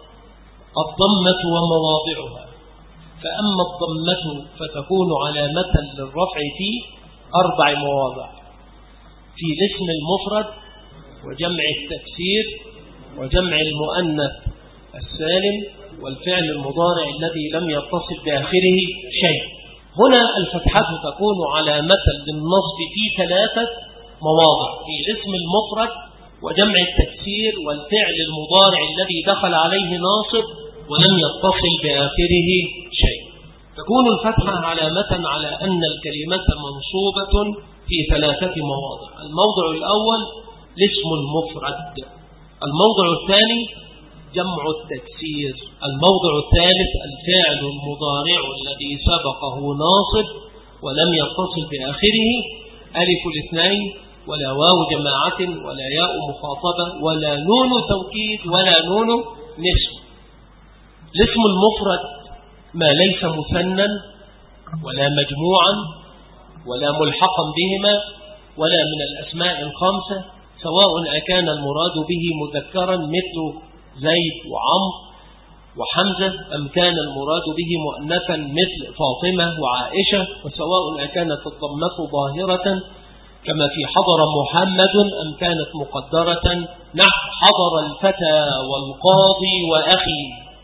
الضمة ومواضعها: فأما الضمة فتكون علامة للرفع في أربع مواضع: في الاسم المفرد وجمع التكسير وجمع المؤنث السالم والفعل المضارع الذي لم يتصل بآخره شيء. هنا الفتحة تكون علامة للنصب في ثلاثة مواضع: في الاسم المفرد وجمع التكسير والفعل المضارع الذي دخل عليه ناصب ولم يتصل بآخره شيء. تكون الفتحة علامة على أن الكلمة منصوبة في ثلاثة مواضع: الموضع الأول الاسم المفرد، الموضع الثاني جمع التكسير، الموضع الثالث الفعل المضارع الذي سبقه ناصب ولم يتصل بآخره ألف الاثنين ولا واو جماعة ولا ياء مخاطبة ولا نون توكيد ولا نون نسب. الاسم المفرد ما ليس مثنى ولا مجموعا ولا ملحقا بهما ولا من الأسماء الخمسة، سواء أكان المراد به مذكرا مثل زيد وعمر وحمزة أم كان المراد به مؤنثا مثل فاطمة وعائشة، وسواء أكانت الضمة ظاهرة كما في حضر محمد أم كانت مقدرة نحو حضر الفتى والقاضي وأخي،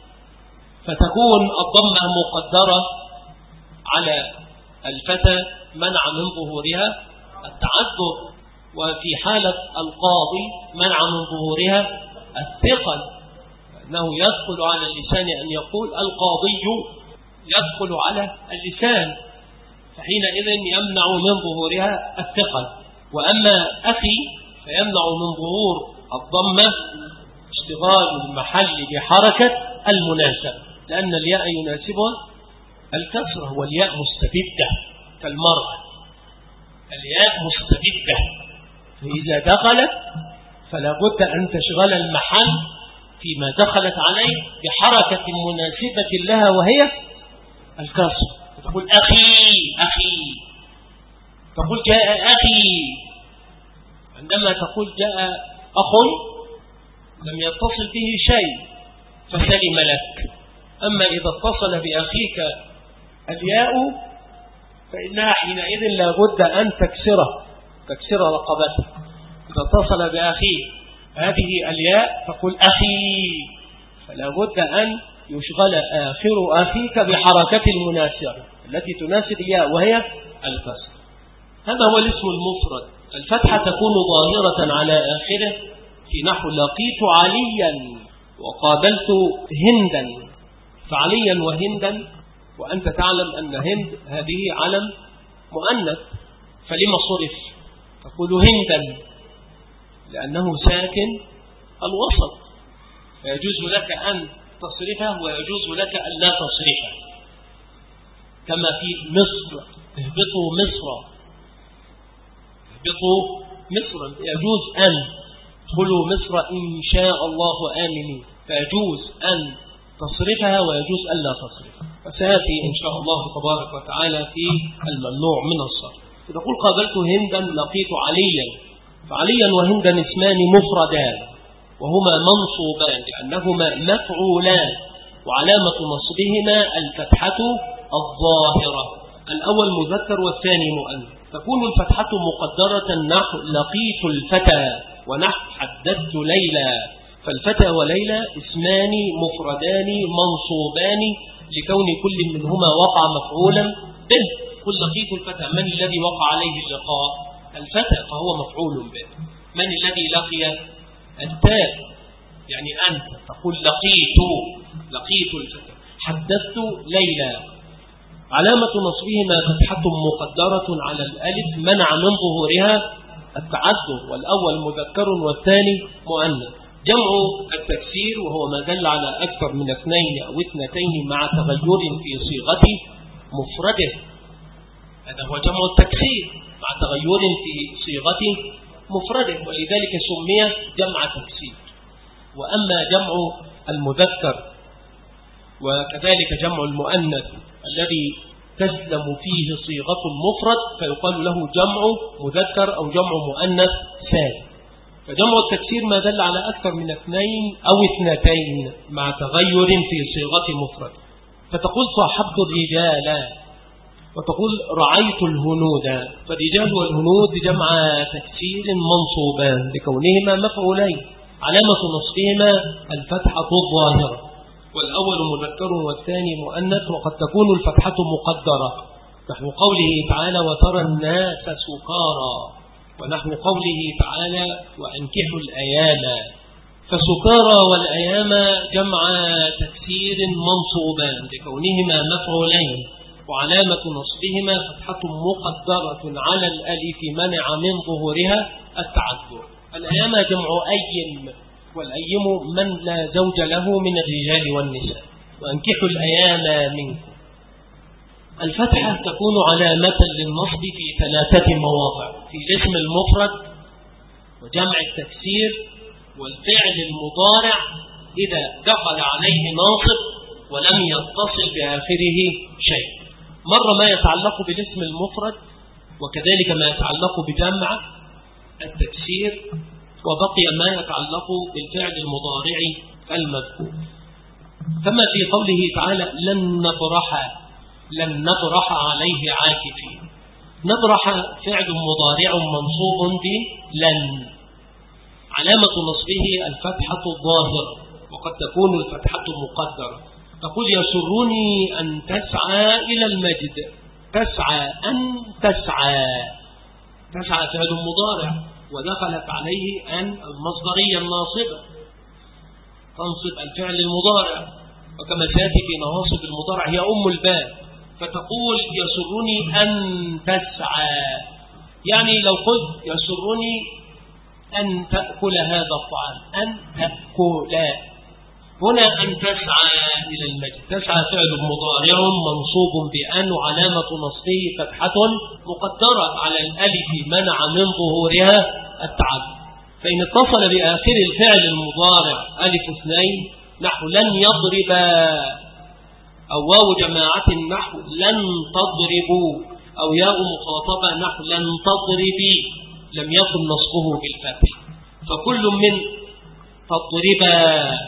فتكون الضمة مقدرة على الفتى منع من ظهورها التعذر، وفي حالة القاضي منع من ظهورها الثقل، أنه يدخل على اللسان أن يقول القاضي يدخل على اللسان، فحينئذ يمنع من ظهورها الثقل. وأما أخي فيمنع من ظهور الضمة اشتغال المحل بحركة المناسبة، لأن الياء يناسبها الكسرة والياء مستبدة كالمرأة، الياء مستبدة، فإذا دخلت فلا بد أن تشغل المحل فيما دخلت عليه بحركة مناسبة لها وهي الكسر. تقول أخي أخي، تقول جاء أخي. عندما تقول جاء أخ لم يتصل به شيء فسلم لك. أما إذا اتصل بأخيك الياء فإنها حينئذ لا بد أن تكسره تكسر رقبته. إذا اتصل بأخيه هذه الياء تقول أخي، فلا بد أن يشغل آخر أخيك بحركة المناسبة التي تناسب الياء وهي الكسر. هذا هو الاسم المفرد. الفتحة تكون ظاهرة على آخره في نحو لقيت عليا وقابلت هندا، فعليا وهندا، وأنت تعلم أن هند هذه علم مؤنث، فلما صرف تقول هندا لأنه ساكن الوسط، فيجوز لك أن تصرفه ويجوز لك أن لا تصرفه، كما في مصر اهبطوا مصر اهبطوا مصر، يجوز أن ادخلوا مصر إن شاء الله آمنين، فيجوز أن تصرفها ويجوز أن لا تصرفها، فسيأتي إن شاء الله تبارك وتعالى في الممنوع من الصرف. تقول قابلت هندا لقيت عليا، فعليا وهندا اسمان مفردان وهما منصوبان لأنهما مفعولان، وعلامة نصبهما الفتحة الظاهرة، الأول مذكر والثاني مؤنث. تكون الفتحة مقدرة نحو لقيت الفتى ونحو حدثت ليلى، فالفتى وليلى اسمان مفردان منصوبان لكون كل منهما وقع مفعولا به. قل لقيت الفتى، من الذي وقع عليه اللقاء؟ الفتى، فهو مفعول به. من الذي لقي؟ التاء، يعني أنت. تقول لقيت لقيت الفتى. حدثت ليلى، علامة نصبهما فتحة مقدرة على الألف منع من ظهورها التعذر، والأول مذكر والثاني مؤنث. جمع التكسير وهو ما دل على أكثر من اثنين أو اثنتين مع تغير في صيغة مفرده، هذا هو جمع التكسير مع تغير في صيغة مفرده، ولذلك سمي جمع تكسير. وأما جمع المذكر وكذلك جمع المؤنث الذي تسلم فيه صيغة المفرد فيقال له جمع مذكر أو جمع مؤنث سالم. فجمع التكسير ما دل على أكثر من اثنين أو اثنتين مع تغير في صيغة مفرد. فتقول صاحبت الرجال، وتقول رعيت الهنود، فالرجال والهنود جمع تكسير منصوبان لكونهما مفعولين، علامة نصبهما الفتحة الظاهرة، والأول مذكر والثاني مؤنث، وقد تكون الفتحة مقدرة نحو قوله تعالى وترى الناس سكارى، ونحو قوله تعالى وأنكحوا الأيام، فسكارى والأيام جمع تكسير منصوبان لكونهما مفعولين، وعلامة نصبهما فتحة مقدرة على الألف منع من ظهورها التعذر. الأيام جمع أيم، والأيم من لا زوج له من الرجال والنساء، وأنكحوا الأيام منكم. الفتحة تكون علامة للنصب في ثلاثة مواضع: في الاسم المفرد وجمع التكسير والفعل المضارع إذا دخل عليه ناصب ولم يتصل بآخره شيء. مرة ما يتعلق بالاسم المفرد، وكذلك ما يتعلق بجمع التكسير، وبقي ما يتعلق بالفعل المضارع المذكور، كما في قوله تعالى لن نبرح لن نبرح عليه عاكفين. نبرح فعل مضارع منصوب بلن، علامة نصبه الفتحة الظاهرة، وقد تكون الفتحة مقدرة. تقول يسرني أن تسعى إلى المجد. تسعى أن تسعى، تسعى فعل مضارع ودخلت عليه أن المصدرية الناصبة تنصب الفعل المضارع، وكما سيأتي في نواصب المضارع هي أم الباب، فتقول يسرني أن تسعى، يعني لو قلت يسرني أن تأكل هذا الطعام، أن تأكل، هنا أن تسعى إلى المجد. تسعى فعل مضارع منصوب بأن، وعلامة نصبه فتحة مقدرة على الألف منع من ظهورها التعدد. فإن اتصل بآخر الفعل المضارع ألف اثنين نحو لن يضرب، أو واو جماعة نحو لن تضربوا، أو ياء مخاطبة نحو لن تضربي، لم يكن نصبه بالفتح. فكل من تضربا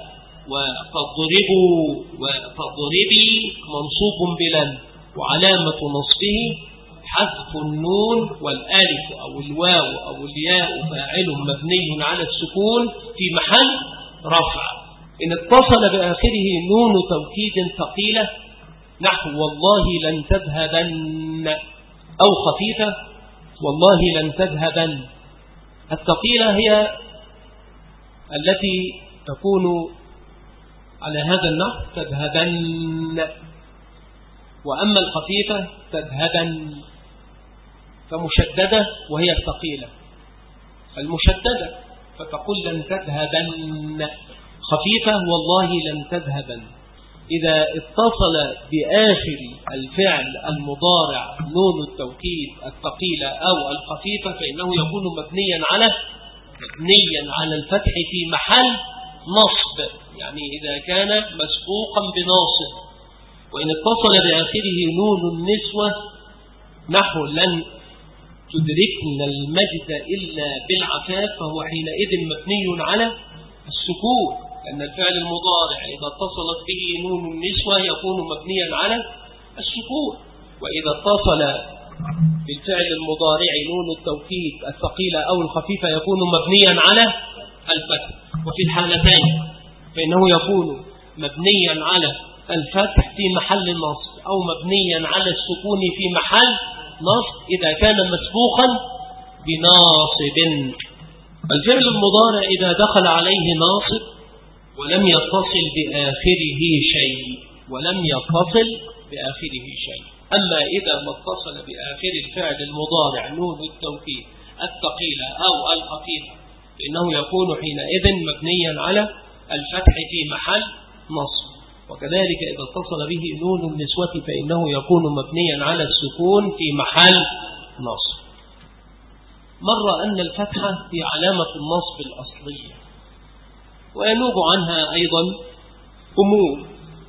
وتضربوا وتضربي منصوب بلن، وعلامة نصبه حذف النون والالف أو الواو أو الياء، فاعل مبني على السكون في محل رفع. إن اتصل بآخره نون توكيد ثقيلة نحو والله لن تذهبن، أو خفيفة والله لن تذهبن. الثقيلة هي التي تكون على هذا النحو تذهبن، وأما الخفيفة تذهبن. فمشددة وهي الثقيلة، المشددة فتقول لن تذهبن، خفيفة والله لن تذهبن. إذا اتصل بآخر الفعل المضارع نون التوكيد الثقيلة أو الخفيفة فإنه يكون مبنيا على مبنيا على الفتح في محل نصب، يعني إذا كان مسبوقا بناصب. وإن اتصل بآخره نون النسوة نحو لن تدركن المجد إلا بالعفاف، فهو حينئذ مبني على السكون، لأن الفعل المضارع إذا اتصلت به نون النسوة يكون مبنيا على السكون، وإذا اتصل بالفعل المضارع نون التوكيد الثقيلة أو الخفيفة يكون مبنيا على الفتح. وفي الحالتين فإنه يكون مبنيا على الفتح في محل نصب، أو مبنيا على السكون في محل نصب إذا كان مسبوقا بناصب. الفعل المضارع إذا دخل عليه ناصب ولم يتصل بآخره شيء ولم يتصل بآخره شيء أما إذا ما اتصل بآخر الفعل المضارع نون التوكيد الثقيلة أو الخفيفة فإنه يكون حينئذ مبنيا على الفتح في محل نصب. وكذلك إذا اتصل به نون النسوة فإنه يكون مبنيا على السكون في محل نصب. مر أن الفتحة هي علامة النصب الأصلية، وينوب عنها أيضا أمور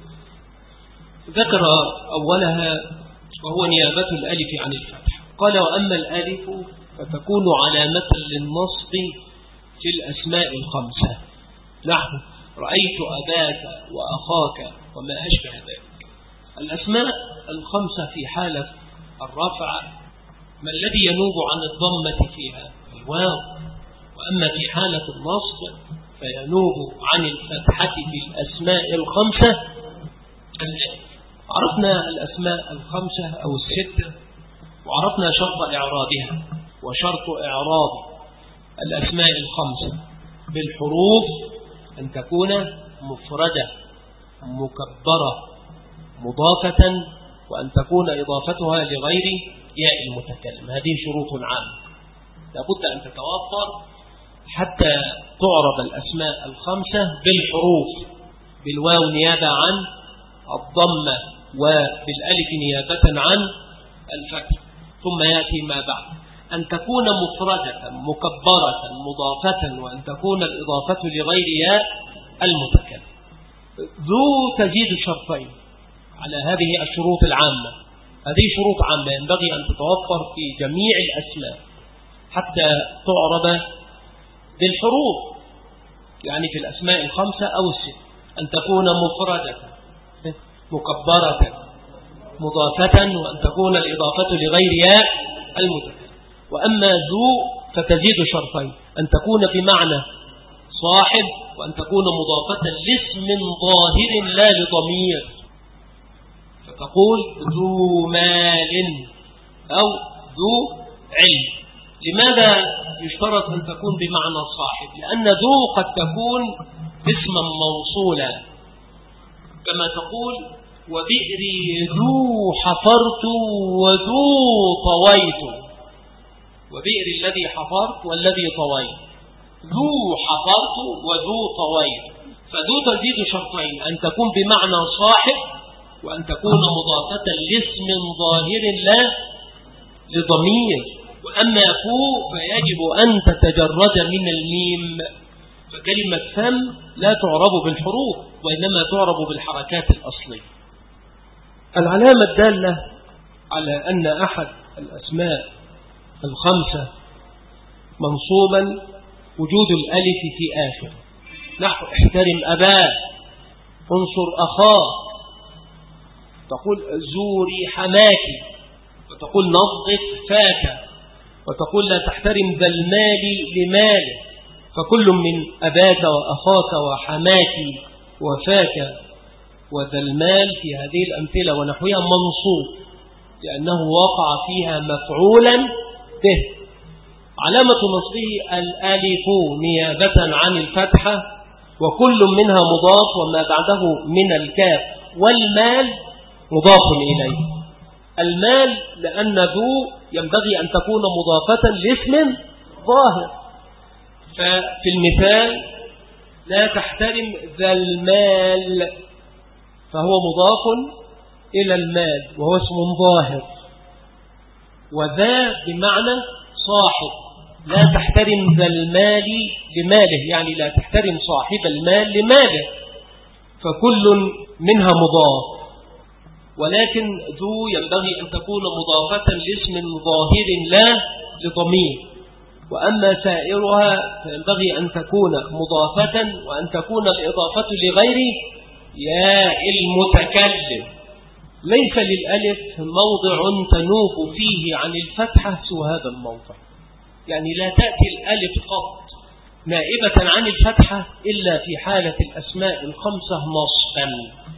ذكر أولها وهو نيابة الألف عن الفتح. قال وأما الألف فتكون علامة للنصب في الأسماء الخمسة نحو رأيت أباك وأخاك وما أشبه ذلك. الأسماء الخمسة في حالة الرفع ما الذي ينوب عن الضمة فيها؟ الواو. وأما في حالة النصب فينوب عن الفتحة في الأسماء الخمسة الألف. عرفنا الأسماء الخمسة أو الستة، وعرفنا شرط إعرابها. وشرط إعراب الأسماء الخمسة بالحروف أن تكون مفردة مكبرة مضافة، وأن تكون إضافتها لغير ياء المتكلم. هذه شروط عامة لابد أن تتوفر حتى تعرب الأسماء الخمسة بالحروف، بالواو نيابة عن الضمة وبالألف نيابة عن الفتح. ثم يأتي ما بعد. أن تكون مفردة مكبرة مضافة، وأن تكون الإضافة لغير ياء المتكلم. ذو تزيد شرطين على هذه الشروط العامة. هذه شروط عامة ينبغي أن تتوفر في جميع الأسماء حتى تعرب بالحروف، يعني في الأسماء الخمسة أو الست، أن تكون مفردة مكبرة مضافة، وأن تكون الإضافة لغير ياء المتكلم. وأما ذو فتزيد شرطين، أن تكون بمعنى صاحب، وأن تكون مضافة لاسم ظاهر لا لضمير، فتقول ذو مال أو ذو علم. لماذا يشترط أن تكون بمعنى صاحب؟ لأن ذو قد تكون اسما موصولا، كما تقول وبئري ذو حفرت وذو طويت، وبئر الذي حفرت والذي طويت، ذو حفرت وذو طويت. فذو تزيد شرطين، أن تكون بمعنى صاحب، وأن تكون مضافة لاسم ظاهر لا لضمير. وأما فو فيجب أن تتجرد من الميم، فكلمة فم لا تعرب بالحروف وإنما تعرب بالحركات الأصلية. العلامة الدالة على أن أحد الأسماء الخمسة منصوبا وجود الألف في آخر، نحو احترم أباه، انصر أخاه، تقول زوري حماك، وتقول نظف فاك، وتقول لا تحترم ذا المال لماله. فكل من أباك وأخاك وحماك وفاك وذا المال في هذه الأمثلة ونحوها منصوب، لأنه وقع فيها مفعولا به. علامة نصبه الألف نيابة عن الفتحة، وكل منها مضاف، وما بعده من الكاف والمال مضاف إليه. المال لأن ذو ينبغي أن تكون مضافة لاسم ظاهر، ففي المثال لا تحترم ذا المال، فهو مضاف إلى المال وهو اسم ظاهر. وذا بمعنى صاحب، لا تحترم ذا المال لماله، يعني لا تحترم صاحب المال لماله، فكل منها مضاف. ولكن ذو ينبغي أن تكون مضافة لاسم ظاهر لا لضمير. وأما سائرها فينبغي أن تكون مضافة، وأن تكون الإضافة لغير ياء المتكلم. ليس للألف موضع تنوب فيه عن الفتحة سوى هذا الموضع، يعني لا تأتي الألف قط نائبة عن الفتحة إلا في حالة الأسماء الخمسة نصبا،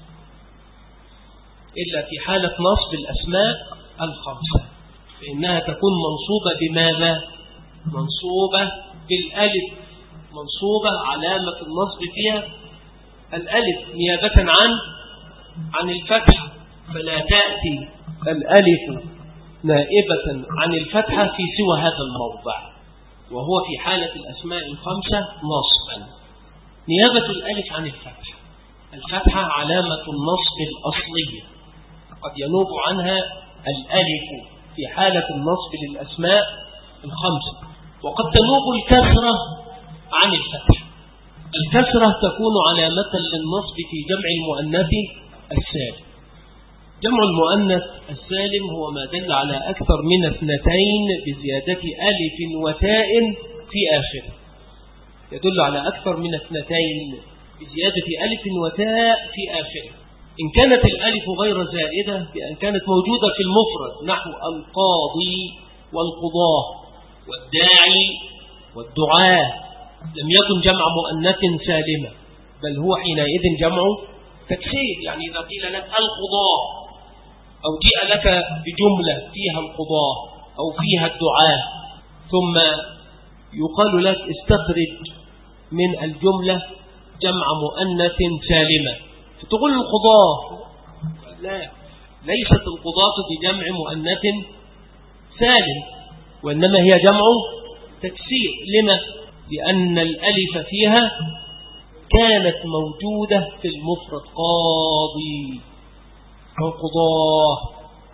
إلا في حالة نصب الأسماء الخمسة، فإنها تكون منصوبة بماذا؟ منصوبة بالألف، منصوبة علامة النصب فيها الألف نيابة عن عن الفتحة، فلا تأتي الألف نائبة عن الفتحة في سوى هذا الموضع، وهو في حالة الأسماء الخمسة نصبا. نيابة الألف عن الفتحة، الفتحة علامة النصب الأصلية، قد ينوب عنها الألف في حالة النصب للأسماء الخمسة، وقد تنوب الكسرة عن الفتحة. الكسرة تكون علامة للنصب في جمع المؤنث السالم. جمع المؤنث السالم هو ما دل على أكثر من اثنتين بزيادة ألف وتاء في آخره، يدل على أكثر من اثنتين بزيادة ألف وتاء في آخره. إن كانت الألف غير زائدة بأن كانت موجودة في المفرد، نحو القاضي والقضاة والداعي والدعاء، لم يكن جمع مؤنث سالمة، بل هو حينئذ جمع تكسير. يعني إذا قيل لك القضاة، أو جاء لك بجملة فيها القضاة أو فيها الدعاء، ثم يقال لك استخرج من الجملة جمع مؤنث سالمة، فتقول القضاة، لا، ليست القضاة بجمع مؤنث سالم، وإنما هي جمع تكسير. لما؟ لأن الألف فيها كانت موجودة في المفرد قاضي وقضاه،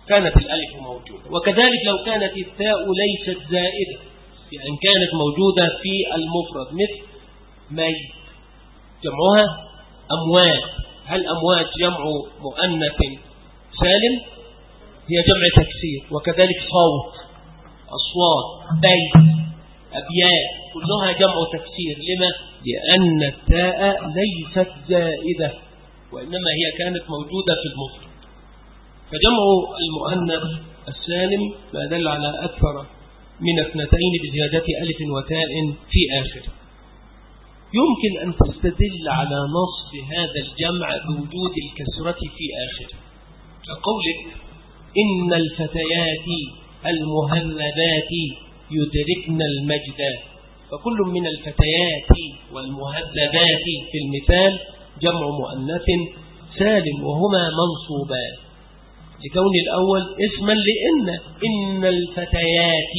كانت الألف موجودة. وكذلك لو كانت التاء ليست زائدة بأن كانت موجودة في المفرد مثل ميت جمعها أموات. هل أموات جمع مؤنث سالم؟ هي جمع تكسير. وكذلك صوت، أصوات، بيت، أبيات كلها جمع تكسير. لما؟ لأن التاء ليست زائدة وإنما هي كانت موجودة في المفرد. فجمع المؤنث السالم ما دل على أكثر من اثنتين بزيادة ألف وتاء في آخر. يمكن أن تستدل على نصب هذا الجمع بوجود الكسرة في آخر، كقولك إن الفتيات المهذبات يدركن المجد. فكل من الفتيات والمهذبات في المثال جمع مؤنث سالم وهما منصوبان لكون الأول اسما لإن. إن الفتيات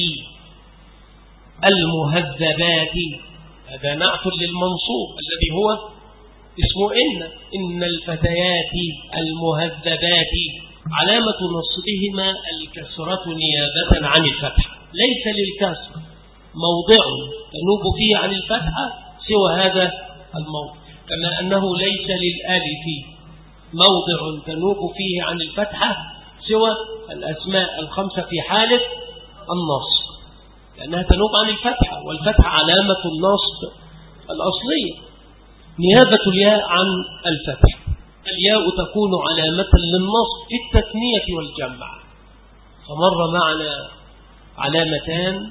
المهذبات هذا نعت للمنصوب الذي هو اسم إن. إن الفتيات المهذبات علامة نصبهما الكسرة نيابة عن الفتحة، ليس للكسر موضع تنوب فيه عن الفتحة سوى هذا الموضع، كما أنه ليس للألف موضع تنوب فيه عن الفتحة سوى الأسماء الخمسة في حالة النصب، لأنها تنوب عن الفتحة، والفتحة علامة النصب الأصلية نيابة الياء عن الفتح. الياء تكون علامة للنصب في التثنية والجمع. فمر معنا علامتان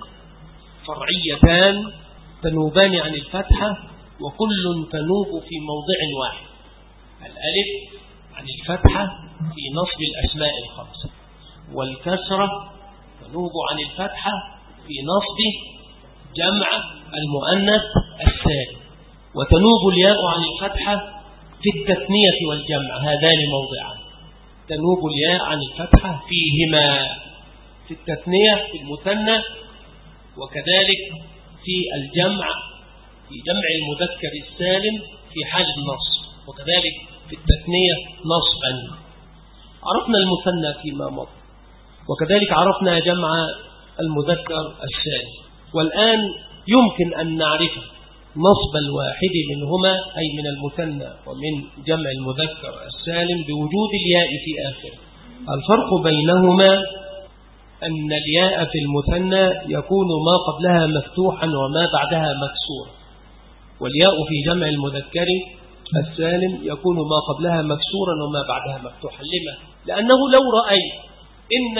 فرعيتان تنوبان عن الفتحة وكل تنوب في موضع واحد. الألف عن الفتحة في نصب الأسماء الخمسة، والكسرة تنوب عن الفتحة في نصب جمع المؤنث السالم، وتنوب الياء عن الفتحة في التثنية والجمع. هذان موضعان تنوب الياء عن الفتحة فيهما، في التثنية في المثنى، وكذلك في الجمع في جمع المذكر السالم في حال النصب، وكذلك في التثنية نصبا. عرفنا المثنى فيما مضى، وكذلك عرفنا جمع المذكر السالم. والآن يمكن أن نعرف نصب الواحد منهما أي من المثنى ومن جمع المذكر السالم بوجود الياء في آخره. الفرق بينهما أن الياء في المثنى يكون ما قبلها مفتوحا وما بعدها مكسورا، والياء في جمع المذكر السالم يكون ما قبلها مكسورا وما بعدها مفتوحا. لما؟ لأنه لو رأيت إن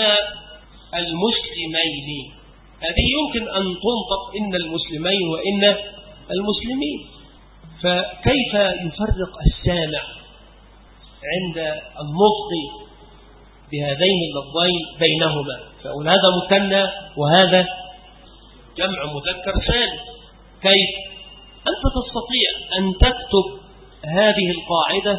المسلمين هذه يمكن أن تنطق إن المسلمين وإن المسلمين، فكيف يفرق السامع عند النطق بهذين اللفظين بينهما؟ فأقول هذا مثنى وهذا جمع مذكر سالم. كيف؟ أنت تستطيع أن تكتب هذه القاعدة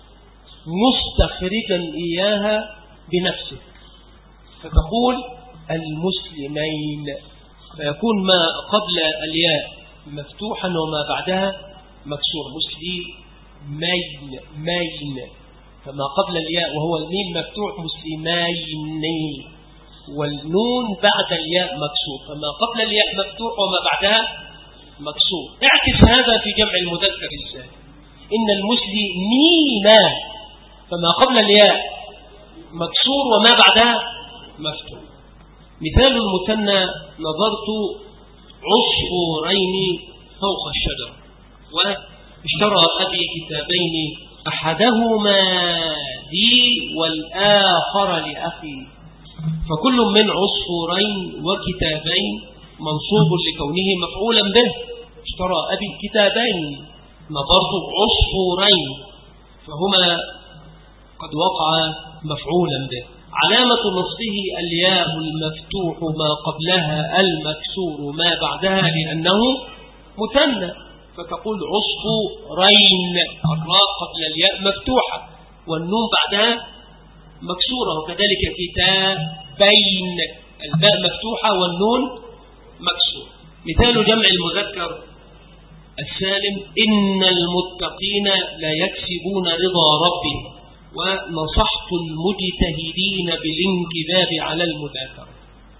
مستخرجا إياها بنفسك، فتقول المسلمين، فيكون ما قبل الياء مفتوحا وما بعدها مكسور. مسلمين مين، فما قبل الياء وهو الميم مفتوح مسلمين، والنون بعد الياء مكسور، فما قبل الياء مفتوح وما بعدها مكسور. اعكس هذا في جمع المذكر السالم، إن المسلمين فما قبل الياء مكسور وما بعدها مفتوح. مثال المثنى: نظرت عصفورين فوق الشجر، واشترى أبي كتابين أحدهما لي والآخر لأخي. فكل من عصفورين وكتابين منصوب لكونه مفعولا به. اشترى أبي كتابين، نظرت عصفورين، فهما قد وقع مفعولا به. علامة نصبه الياء المفتوح ما قبلها المكسور ما بعدها لأنه مثنى، فتقول عصفورين، الراء قبل الياء مفتوحة والنون بعدها مكسورة. وكذلك كتابين، الباء مفتوحة والنون مكسورة. مثال جمع المذكر السالم: إن المتقين لا يكسبون رضا ربهم. ونصحت المجتهدين بالانكباب على المذاكرة.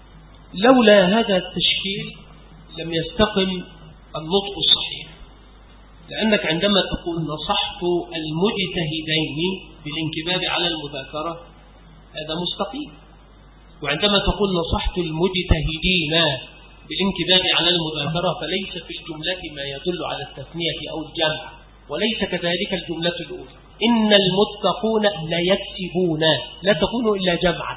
لولا هذا التشكيل لم يستقم النطق الصحيح، لأنك عندما تقول نصحت المجتهدين بالانكباب على المذاكرة هذا مستقيم، وعندما تقول نصحت المجتهدين بالانكباب على المذاكرة فليس في الجملة ما يدل على التثنية أو الجمع، وليس كذلك الجملة الأولى إن المتقون لا يكسبون لا تكون إلا جمعا،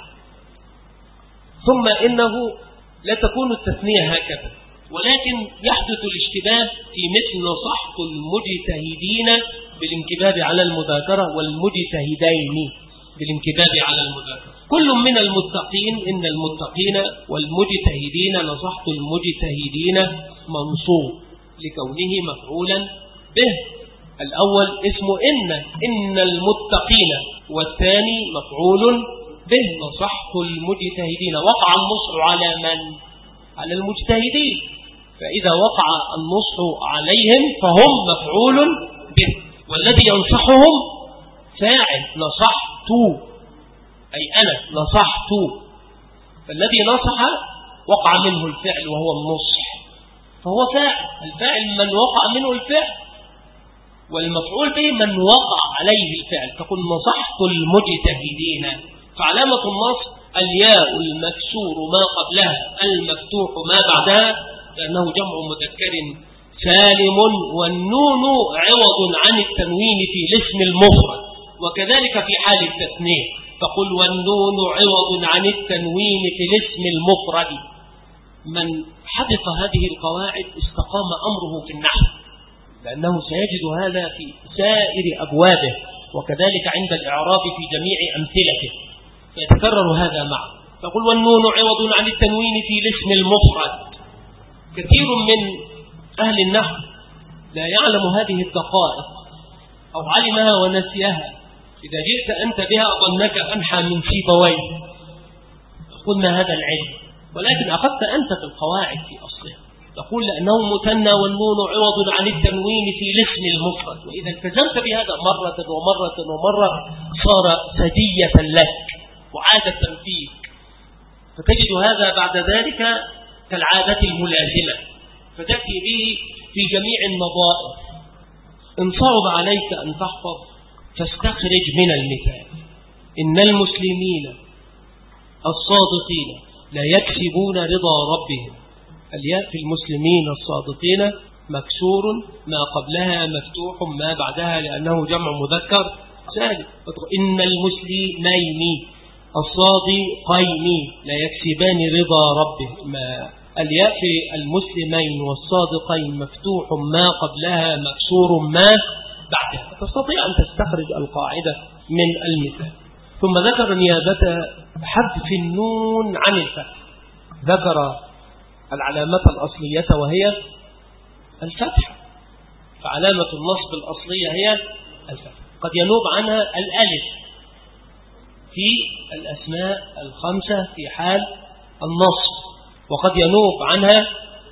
ثم إنه لا تكون التثنية هكذا، ولكن يحدث الاشتباه في مثل نصحت المجتهدين بالانكباب على المذاكرة والمجتهدين بالانكباب على المذاكرة. كل من المتقين إن المتقين والمجتهدين نصحت المجتهدين منصوب لكونه مفعولا به. الأول اسم إن إن المتقين، والثاني مفعول به نصحت المجتهدين. وقع النصح على من؟ على المجتهدين، فإذا وقع النصح عليهم فهم مفعول به، والذي ينصحهم فاعل نصحت أي أنا نصحت، فالذي نصح وقع منه الفعل وهو النصح فهو فاعل. الفاعل من وقع منه الفعل، والمفعول به من وقع عليه الفعل. تقول نصحت المجتهدين، فعلامة النصب الياء المكسور ما قبلها المفتوح ما بعدها لأنه جمع مذكر سالم، والنون عوض عن التنوين في الاسم المفرد، وكذلك في حال التثنية تقول والنون عوض عن التنوين في الاسم المفرد. من حفظ هذه القواعد استقام أمره في النحو، لأنه سيجد هذا في سائر أبوابه، وكذلك عند الإعراب في جميع أمثلته فيتكرر هذا معه. تقول والنون عوض عن التنوين في الاسم المفرد. كثير من أهل النحو لا يعلم هذه الدقائق أو علمها ونسيها، إذا جئت أنت بها ظنك أنحى من سيبويه. قلنا هذا العلم، ولكن أخذت أنت في القواعد في أصلها تقول لأنه مثنى والنون عوض عن التنوين في الاسم المفرد، وإذا التزمت بهذا مرة ومرة ومرة صار سجية لك وعادة فيك، فتجد هذا بعد ذلك كالعادة الملازمة فتأتي به في جميع النظائر. إن صعب عليك أن تحفظ فاستخرج من المثال إن المسلمين الصادقين لا يكسبون رضا ربهم. الياء في المسلمين الصادقين مكسور ما قبلها مفتوح ما بعدها لأنه جمع مذكر سالم. إن المسلمين الصادقين لا يكسبان رضا ربهم. الياء في المسلمين والصادقين مفتوح ما قبلها مكسور ما بعدها. تستطيع أن تستخرج القاعدة من المثال. ثم ذكر نيابة حذف النون عن الفتح، ذكر العلامة الأصلية وهي الفتح، فعلامة النصب الأصلية هي الفتح. قد ينوب عنها الألف في الأسماء الخمسة في حال النصب، وقد ينوب عنها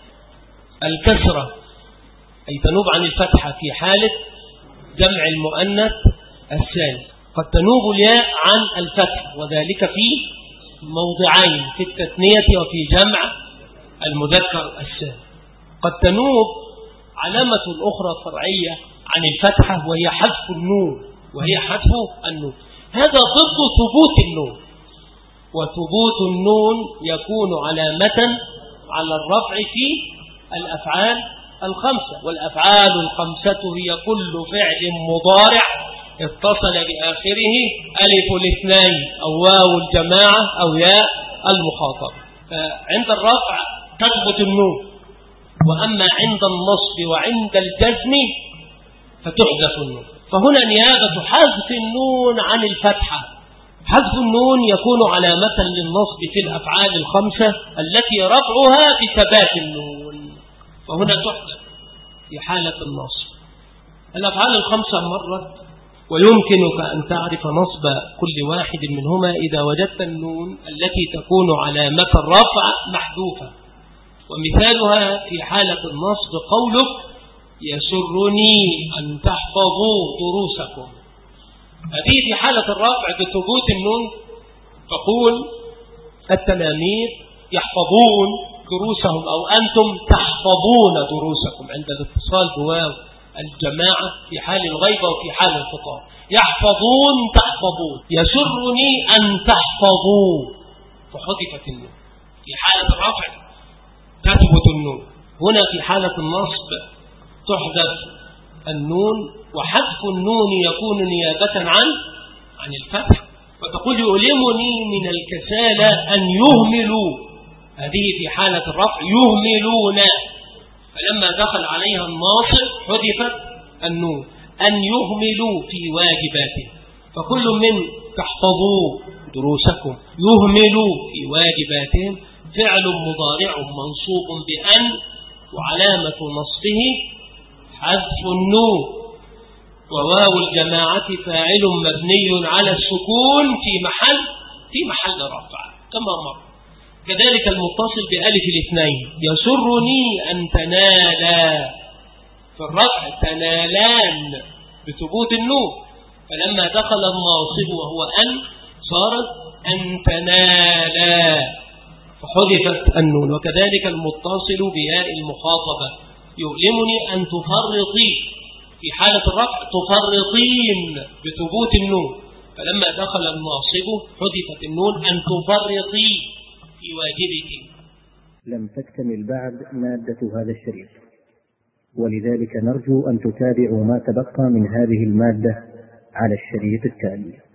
الكسرة أي تنوب عن الفتحة في حالة جمع المؤنث الثاني. قد تنوب الياء عن الفتح وذلك في موضعين في التثنية وفي جمع المذكر الثاني. قد تنوب علامة أخرى فرعية عن الفتحة وهي حذف النون وهي حذف النون هذا ضد ثبوت النون، وثبوت النون يكون علامة على الرفع في الأفعال الخمسة، والأفعال الخمسة هي كل فعل مضارع اتصل بآخره ألف الاثنين أو واو الجماعة أو ياء المخاطبة. فعند الرفع تثبت النون، وأما عند النصب وعند الجزم فتحذف النون. فهنا نيابة حذف النون عن الفتحة. حذف النون يكون علامة للنصب في الأفعال الخمسة التي رفعها بثبات النون، فهنا تحذف في حالة النصب. الأفعال الخمسة مرت، ويمكنك أن تعرف نصب كل واحد منهما إذا وجدت النون التي تكون علامة الرفع محذوفة. ومثالها في حالة النصب قولك يسرني أن تحفظوا دروسكم. هذه في حالة الرفع بثبوت النون. تقول التلاميذ يحفظون دروسهم أو أنتم تحفظون دروسكم عند الاتصال بواو الجماعة في حال الغيبة وفي حال الخطاب. يحفظون تحفظون، يسرني أن تحفظوا، فحذفت النون. في حالة الرفع تثبت النون. هنا في حالة النصب تحذف النون، وحذف النون يكون نيابة عن عن الفتح. وتقول يؤلمني من الكسالى أن يهملوا، هذه في حالة الرفع يهملون، فلما دخل عليها الناصب حذفت النون. أن يهملوا في واجباتهم، فكل من تحفظوا دروسكم يهملوا في واجباتهم فعل مضارع منصوب بأن، وعلامة نصبه حذف النون، وواو الجماعة فاعل مبني على السكون في محل في محل رفع كما مر. كذلك المتصل بألف الاثنين يسرني أن تنالا، في الرفع تنالان بثبوت النون، فلما دخل الناصب وهو أن صارت أن تنالا فحذفت النون. وكذلك المتصل بياء المخاطبة يؤلمني أن تفرطي، في حالة الرفع تفرطين بثبوت النون، فلما دخل الناصب حذفت النون أن تفرطي في واجبك. لم تكتمل بعد مادة هذا الشريط، ولذلك نرجو أن تتابعوا ما تبقى من هذه المادة على الشريط التالي.